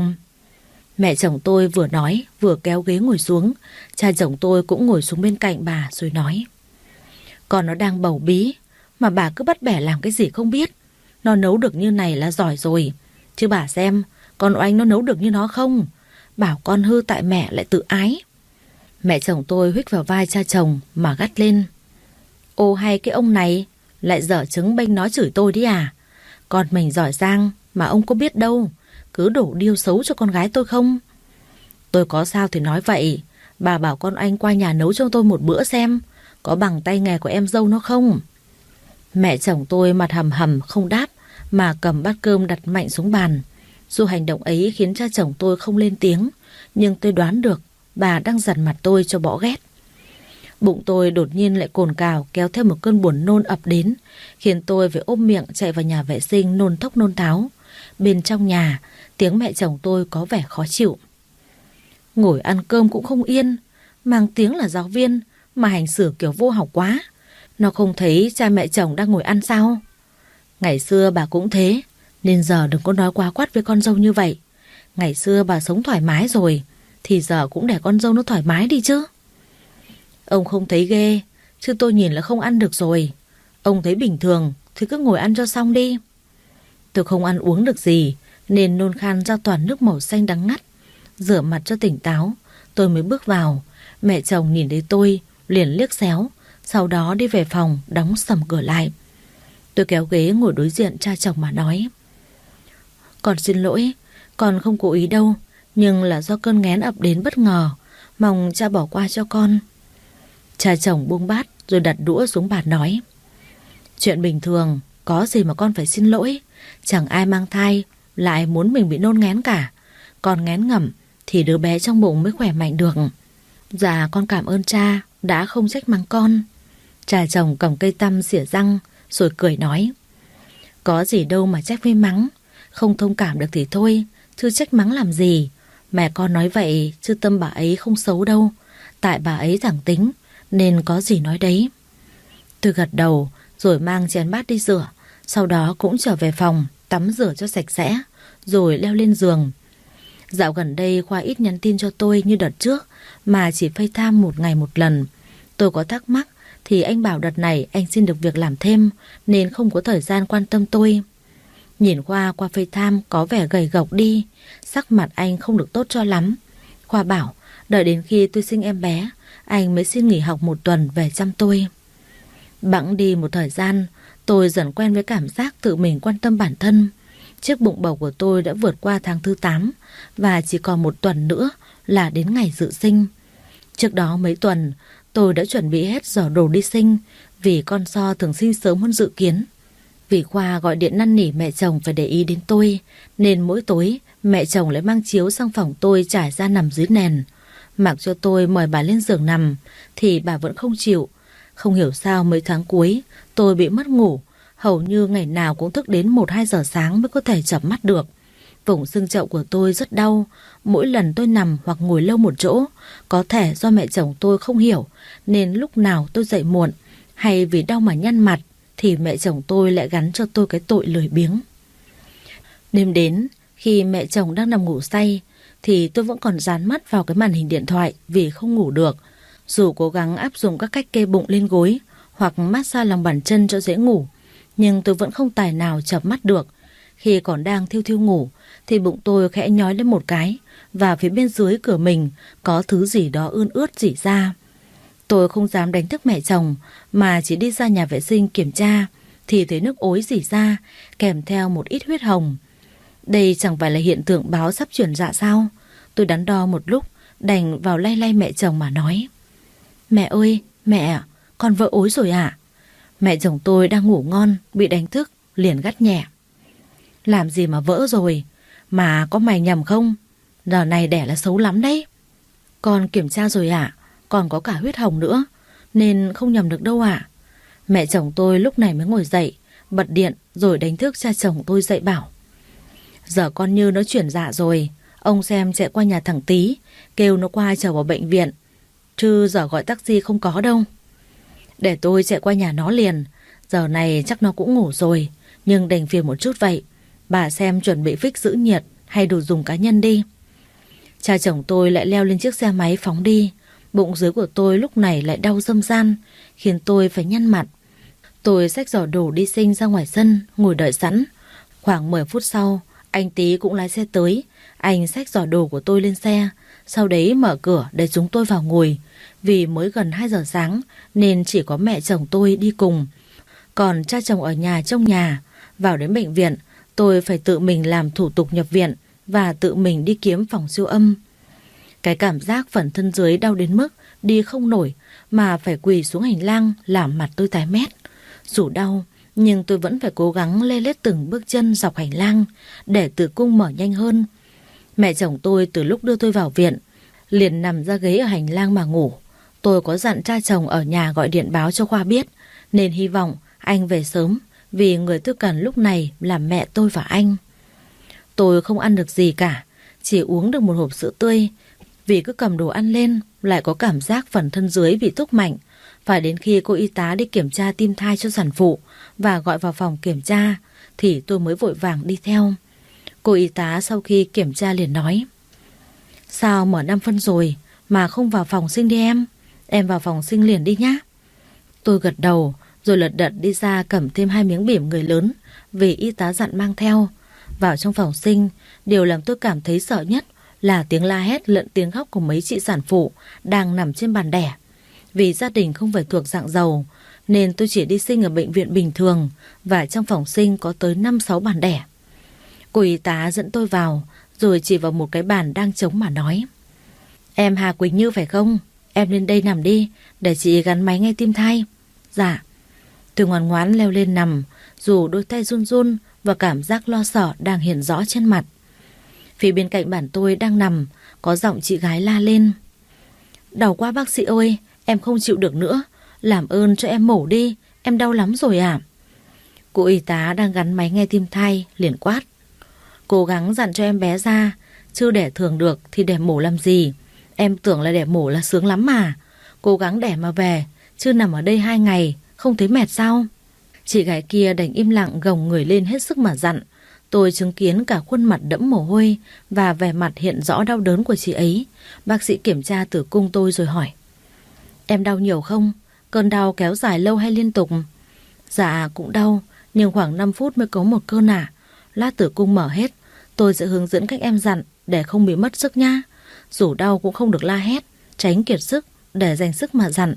Mẹ chồng tôi vừa nói vừa kéo ghế ngồi xuống. Cha chồng tôi cũng ngồi xuống bên cạnh bà rồi nói. Con nó đang bầu bí mà bà cứ bắt bẻ làm cái gì không biết. Nó nấu được như này là giỏi rồi. Chứ bà xem con oanh nó nấu được như nó không. Bảo con hư tại mẹ lại tự ái. Mẹ chồng tôi huých vào vai cha chồng mà gắt lên. Ô hay cái ông này lại dở trứng bênh nói chửi tôi đi à. Con mình giỏi giang mà ông có biết đâu. Cứ đổ điêu xấu cho con gái tôi không. Tôi có sao thì nói vậy. Bà bảo con anh qua nhà nấu cho tôi một bữa xem có bằng tay nghề của em dâu nó không. Mẹ chồng tôi mặt hầm hầm không đáp mà cầm bát cơm đặt mạnh xuống bàn. Dù hành động ấy khiến cha chồng tôi không lên tiếng, nhưng tôi đoán được bà đang dằn mặt tôi cho bỏ ghét. Bụng tôi đột nhiên lại cồn cào kéo theo một cơn buồn nôn ập đến, khiến tôi phải ôm miệng chạy vào nhà vệ sinh nôn thốc nôn tháo. Bên trong nhà, tiếng mẹ chồng tôi có vẻ khó chịu. Ngồi ăn cơm cũng không yên, mang tiếng là giáo viên mà hành xử kiểu vô học quá. Nó không thấy cha mẹ chồng đang ngồi ăn sao? Ngày xưa bà cũng thế, nên giờ đừng có nói quá quát với con dâu như vậy. Ngày xưa bà sống thoải mái rồi, thì giờ cũng để con dâu nó thoải mái đi chứ. Ông không thấy ghê, chứ tôi nhìn là không ăn được rồi. Ông thấy bình thường thì cứ ngồi ăn cho xong đi. Tôi không ăn uống được gì, nên nôn khan ra toàn nước màu xanh đắng ngắt. Rửa mặt cho tỉnh táo, tôi mới bước vào. Mẹ chồng nhìn thấy tôi liền liếc xéo, sau đó đi về phòng đóng sầm cửa lại. Tôi kéo ghế ngồi đối diện cha chồng mà nói. Con xin lỗi, con không cố ý đâu, nhưng là do cơn nghén ập đến bất ngờ, mong cha bỏ qua cho con. Cha chồng buông bát rồi đặt đũa xuống bàn nói. Chuyện bình thường, có gì mà con phải xin lỗi. Chẳng ai mang thai lại muốn mình bị nôn nghén cả. Con nghén ngẩm thì đứa bé trong bụng mới khỏe mạnh được. Dạ con cảm ơn cha đã không trách mắng con. Cha chồng cầm cây tăm xỉa răng rồi cười nói. Có gì đâu mà trách với mắng. Không thông cảm được thì thôi, chứ trách mắng làm gì. Mẹ con nói vậy chứ tâm bà ấy không xấu đâu. Tại bà ấy thẳng tính nên có gì nói đấy. Tôi gật đầu rồi mang chén bát đi rửa. Sau đó cũng trở về phòng tắm rửa cho sạch sẽ, rồi leo lên giường. Dạo gần đây Khoa ít nhắn tin cho tôi như đợt trước, mà chỉ FaceTime một ngày một lần. Tôi có thắc mắc thì anh bảo đợt này anh xin được việc làm thêm nên không có thời gian quan tâm tôi. Nhìn Khoa qua FaceTime có vẻ gầy gộc đi, sắc mặt anh không được tốt cho lắm. Khoa bảo đợi đến khi tôi sinh em bé, anh mới xin nghỉ học một tuần về chăm tôi. Bẵng đi một thời gian, tôi dần quen với cảm giác tự mình quan tâm bản thân. Chiếc bụng bầu của tôi đã vượt qua tháng thứ 8 và chỉ còn một tuần nữa là đến ngày dự sinh. Trước đó mấy tuần, tôi đã chuẩn bị hết giỏ đồ đi sinh vì con So thường sinh sớm hơn dự kiến. Vì Khoa gọi điện năn nỉ mẹ chồng phải để ý đến tôi, nên mỗi tối mẹ chồng lại mang chiếu sang phòng tôi trải ra nằm dưới nền. Mặc cho tôi mời bà lên giường nằm thì bà vẫn không chịu. Không hiểu sao mấy tháng cuối tôi bị mất ngủ, hầu như ngày nào cũng thức đến 1-2 giờ sáng mới có thể chợp mắt được. Vùng xương chậu của tôi rất đau, mỗi lần tôi nằm hoặc ngồi lâu một chỗ. Có thể do mẹ chồng tôi không hiểu nên lúc nào tôi dậy muộn hay vì đau mà nhăn mặt thì mẹ chồng tôi lại gắn cho tôi cái tội lười biếng. Đêm đến, khi mẹ chồng đang nằm ngủ say thì tôi vẫn còn dán mắt vào cái màn hình điện thoại vì không ngủ được. Dù cố gắng áp dụng các cách kê bụng lên gối hoặc massage lòng bàn chân cho dễ ngủ, nhưng tôi vẫn không tài nào chợp mắt được. Khi còn đang thiu thiu ngủ thì bụng tôi khẽ nhói lên một cái, và phía bên dưới cửa mình có thứ gì đó ươn ướt rỉ ra. Tôi không dám đánh thức mẹ chồng mà chỉ đi ra nhà vệ sinh kiểm tra thì thấy nước ối rỉ ra kèm theo một ít huyết hồng. Đây chẳng phải là hiện tượng báo sắp chuyển dạ sao? Tôi đắn đo một lúc, đành vào lay lay mẹ chồng mà nói. Mẹ ơi, mẹ, con vỡ ối rồi ạ. Mẹ chồng tôi đang ngủ ngon, bị đánh thức, liền gắt nhẹ. Làm gì mà vỡ rồi, mà có mày nhầm không? Giờ này đẻ là xấu lắm đấy. Con kiểm tra rồi ạ, còn có cả huyết hồng nữa, nên không nhầm được đâu ạ. Mẹ chồng tôi lúc này mới ngồi dậy, bật điện rồi đánh thức cha chồng tôi dậy bảo. Giờ con Như nó chuyển dạ rồi, ông xem chạy qua nhà thằng Tí, kêu nó qua chở vào bệnh viện, chứ giờ gọi taxi không có đâu. Để tôi chạy qua nhà nó liền, giờ này chắc nó cũng ngủ rồi, nhưng đành phiền một chút vậy. Bà xem chuẩn bị fix giữ nhiệt hay đồ dùng cá nhân đi. Cha chồng tôi lại leo lên chiếc xe máy phóng đi. Bụng dưới của tôi lúc này lại đau râm ran, khiến tôi phải nhăn mặt. Tôi xách giỏ đồ đi sinh ra ngoài sân, ngồi đợi sẵn. Khoảng 10 phút sau, anh Tí cũng lái xe tới. Anh xách giỏ đồ của tôi lên xe, sau đấy mở cửa để chúng tôi vào ngồi. Vì mới gần 2 giờ sáng nên chỉ có mẹ chồng tôi đi cùng, còn cha chồng ở nhà trông nhà. Vào đến bệnh viện, tôi phải tự mình làm thủ tục nhập viện và tự mình đi kiếm phòng siêu âm. Cái cảm giác phần thân dưới đau đến mức đi không nổi mà phải quỳ xuống hành lang làm mặt tôi tái mét. Dù đau nhưng tôi vẫn phải cố gắng lê lết từng bước chân dọc hành lang để tử cung mở nhanh hơn. Mẹ chồng tôi từ lúc đưa tôi vào viện liền nằm ra ghế ở hành lang mà ngủ. Tôi có dặn cha chồng ở nhà gọi điện báo cho Khoa biết, nên hy vọng anh về sớm, vì người tôi cần lúc này là mẹ tôi và anh. Tôi không ăn được gì cả, chỉ uống được một hộp sữa tươi. Vì cứ cầm đồ ăn lên lại có cảm giác phần thân dưới bị thúc mạnh. Phải đến khi cô y tá đi kiểm tra tim thai cho sản phụ và gọi vào phòng kiểm tra thì tôi mới vội vàng đi theo. Cô y tá sau khi kiểm tra liền nói: Sao mở 5 phân rồi mà không vào phòng sinh đi em? Em vào phòng sinh liền đi nhá. Tôi gật đầu rồi lật đật đi ra cầm thêm 2 miếng bỉm người lớn vì y tá dặn mang theo. Vào trong phòng sinh, điều làm tôi cảm thấy sợ nhất là tiếng la hét lẫn tiếng khóc của mấy chị sản phụ đang nằm trên bàn đẻ. Vì gia đình không phải thuộc dạng giàu nên tôi chỉ đi sinh ở bệnh viện bình thường, và trong phòng sinh có tới 5-6 bàn đẻ. Cô y tá dẫn tôi vào rồi chỉ vào một cái bàn đang trống mà nói: Em Hà Quỳnh Như phải không? Em lên đây nằm đi để chị gắn máy nghe tim thai. Dạ. Tôi ngoan ngoãn leo lên nằm, dù đôi tay run run và cảm giác lo sợ đang hiện rõ trên mặt. Phía bên cạnh bàn tôi đang nằm, có giọng chị gái la lên: Đau quá bác sĩ ơi, em không chịu được nữa, làm ơn cho em mổ đi, em đau lắm rồi à. Cô y tá đang gắn máy nghe tim thai liền quát: Cố gắng dặn cho em bé ra, chứ đẻ thường được thì đẻ mổ làm gì. Em tưởng là đẻ mổ là sướng lắm mà. Cố gắng đẻ mà về, chứ nằm ở đây 2 ngày không thấy mệt sao? Chị gái kia đành im lặng gồng người lên hết sức mà dặn. Tôi chứng kiến cả khuôn mặt đẫm mồ hôi và vẻ mặt hiện rõ đau đớn của chị ấy. Bác sĩ kiểm tra tử cung tôi rồi hỏi: Em đau nhiều không? Cơn đau kéo dài lâu hay liên tục? Dạ cũng đau, nhưng khoảng 5 phút mới có một cơn à. Lát tử cung mở hết, tôi sẽ hướng dẫn cách em dặn để không bị mất sức nha. Dù đau cũng không được la hét, tránh kiệt sức để dành sức mà dặn.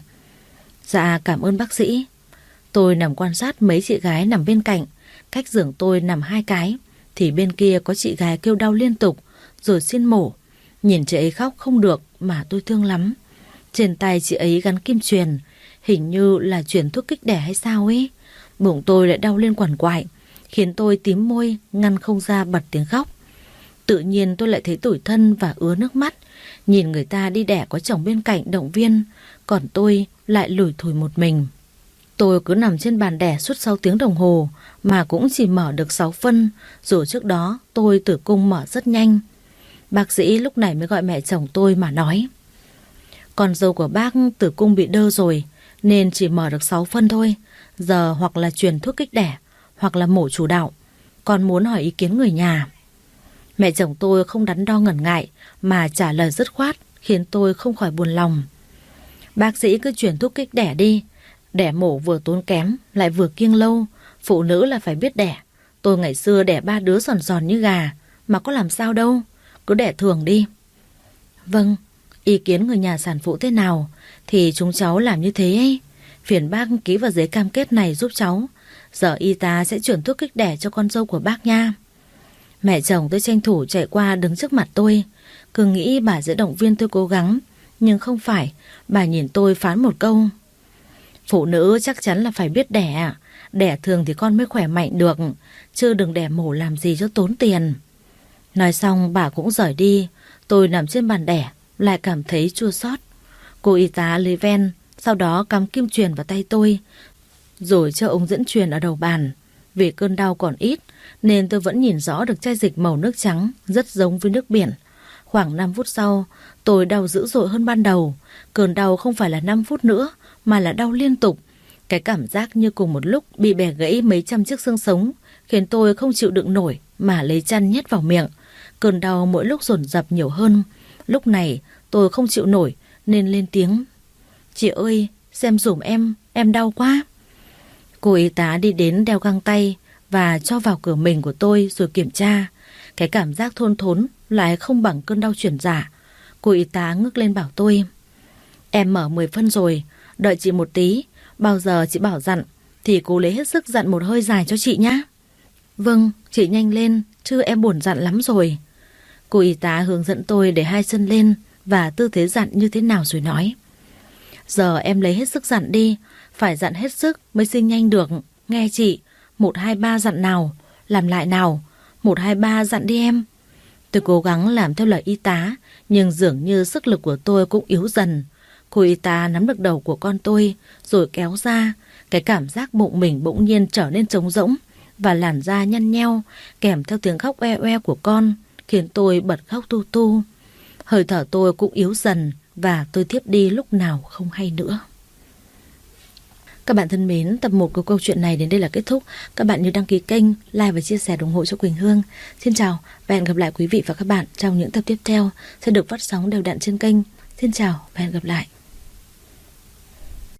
Dạ cảm ơn bác sĩ. Tôi nằm quan sát mấy chị gái nằm bên cạnh. Cách giường tôi nằm 2 cái thì bên kia có chị gái kêu đau liên tục rồi xin mổ. Nhìn chị ấy khóc không được mà tôi thương lắm. Trên tay chị ấy gắn kim truyền, hình như là truyền thuốc kích đẻ hay sao ấy. Bụng tôi lại đau lên quằn quại, khiến tôi tím môi ngăn không ra bật tiếng khóc. Tự nhiên tôi lại thấy tủi thân và ứa nước mắt. Nhìn người ta đi đẻ có chồng bên cạnh động viên, còn tôi lại lủi thủi một mình. Tôi cứ nằm trên bàn đẻ suốt 6 tiếng đồng hồ mà cũng chỉ mở được 6 phân, dù trước đó tôi tử cung mở rất nhanh. Bác sĩ lúc này mới gọi mẹ chồng tôi mà nói: Con dâu của bác tử cung bị đơ rồi nên chỉ mở được 6 phân thôi. Giờ hoặc là truyền thuốc kích đẻ hoặc là mổ chủ đạo. Con muốn hỏi ý kiến người nhà. Mẹ chồng tôi không đắn đo ngần ngại mà trả lời dứt khoát, khiến tôi không khỏi buồn lòng. Bác sĩ cứ truyền thuốc kích đẻ đi. Đẻ mổ vừa tốn kém lại vừa kiêng lâu. Phụ nữ là phải biết đẻ. Tôi ngày xưa đẻ 3 đứa giòn giòn như gà mà có làm sao đâu. Cứ đẻ thường đi. Vâng, ý kiến người nhà sản phụ thế nào thì chúng cháu làm như thế ấy. Phiền bác ký vào giấy cam kết này giúp cháu. Giờ y tá sẽ chuyển thuốc kích đẻ cho con dâu của bác nha. Mẹ chồng tôi tranh thủ chạy qua đứng trước mặt tôi. Cứ nghĩ bà sẽ động viên tôi cố gắng, nhưng không phải. Bà nhìn tôi phán một câu: Phụ nữ chắc chắn là phải biết đẻ. Đẻ thường thì con mới khỏe mạnh được, chứ đừng đẻ mổ làm gì cho tốn tiền. Nói xong bà cũng rời đi. Tôi nằm trên bàn đẻ lại cảm thấy chua xót. Cô y tá lấy ven, sau đó cắm kim truyền vào tay tôi, rồi cho ống dẫn truyền ở đầu bàn. Vì cơn đau còn ít nên tôi vẫn nhìn rõ được chai dịch màu nước trắng, rất giống với nước biển. Khoảng 5 phút sau, tôi đau dữ dội hơn ban đầu. Cơn đau không phải là 5 phút nữa, mà là đau liên tục. Cái cảm giác như cùng một lúc bị bẻ gãy mấy trăm chiếc xương sống, khiến tôi không chịu đựng nổi mà lấy chăn nhét vào miệng. Cơn đau mỗi lúc dồn dập nhiều hơn. Lúc này tôi không chịu nổi nên lên tiếng: "Chị ơi, xem giùm em đau quá." Cô y tá đi đến đeo găng tay và cho vào cửa mình của tôi rồi kiểm tra. Cái cảm giác thôn thốn lại không bằng cơn đau chuyển dạ. Cô y tá ngước lên bảo tôi: "Em mở 10 phân rồi, đợi chị một tí. Bao giờ chị bảo dặn thì cố lấy hết sức dặn một hơi dài cho chị nhá." "Vâng, chị nhanh lên, chứ em buồn dặn lắm rồi." Cô y tá hướng dẫn tôi để hai chân lên và tư thế dặn như thế nào rồi nói: "Giờ em lấy hết sức dặn đi, phải dặn hết sức mới sinh nhanh được. Nghe chị, 1, 2, 3 dặn nào, làm lại nào, 1, 2, 3 dặn đi em." Tôi cố gắng làm theo lời y tá, nhưng dường như sức lực của tôi cũng yếu dần. Cô y tá nắm được đầu của con tôi rồi kéo ra. Cái cảm giác bụng mình bỗng nhiên trở nên trống rỗng và làn da nhăn nheo, kèm theo tiếng khóc oe oe của con, khiến tôi bật khóc tu tu. Hơi thở tôi cũng yếu dần và tôi thiếp đi lúc nào không hay nữa. Các bạn thân mến, tập 1 của câu chuyện này đến đây là kết thúc. Các bạn nhớ đăng ký kênh, like và chia sẻ ủng hộ cho Quỳnh Hương. Xin chào và hẹn gặp lại quý vị và các bạn trong những tập tiếp theo sẽ được phát sóng đều đặn trên kênh. Xin chào và hẹn gặp lại.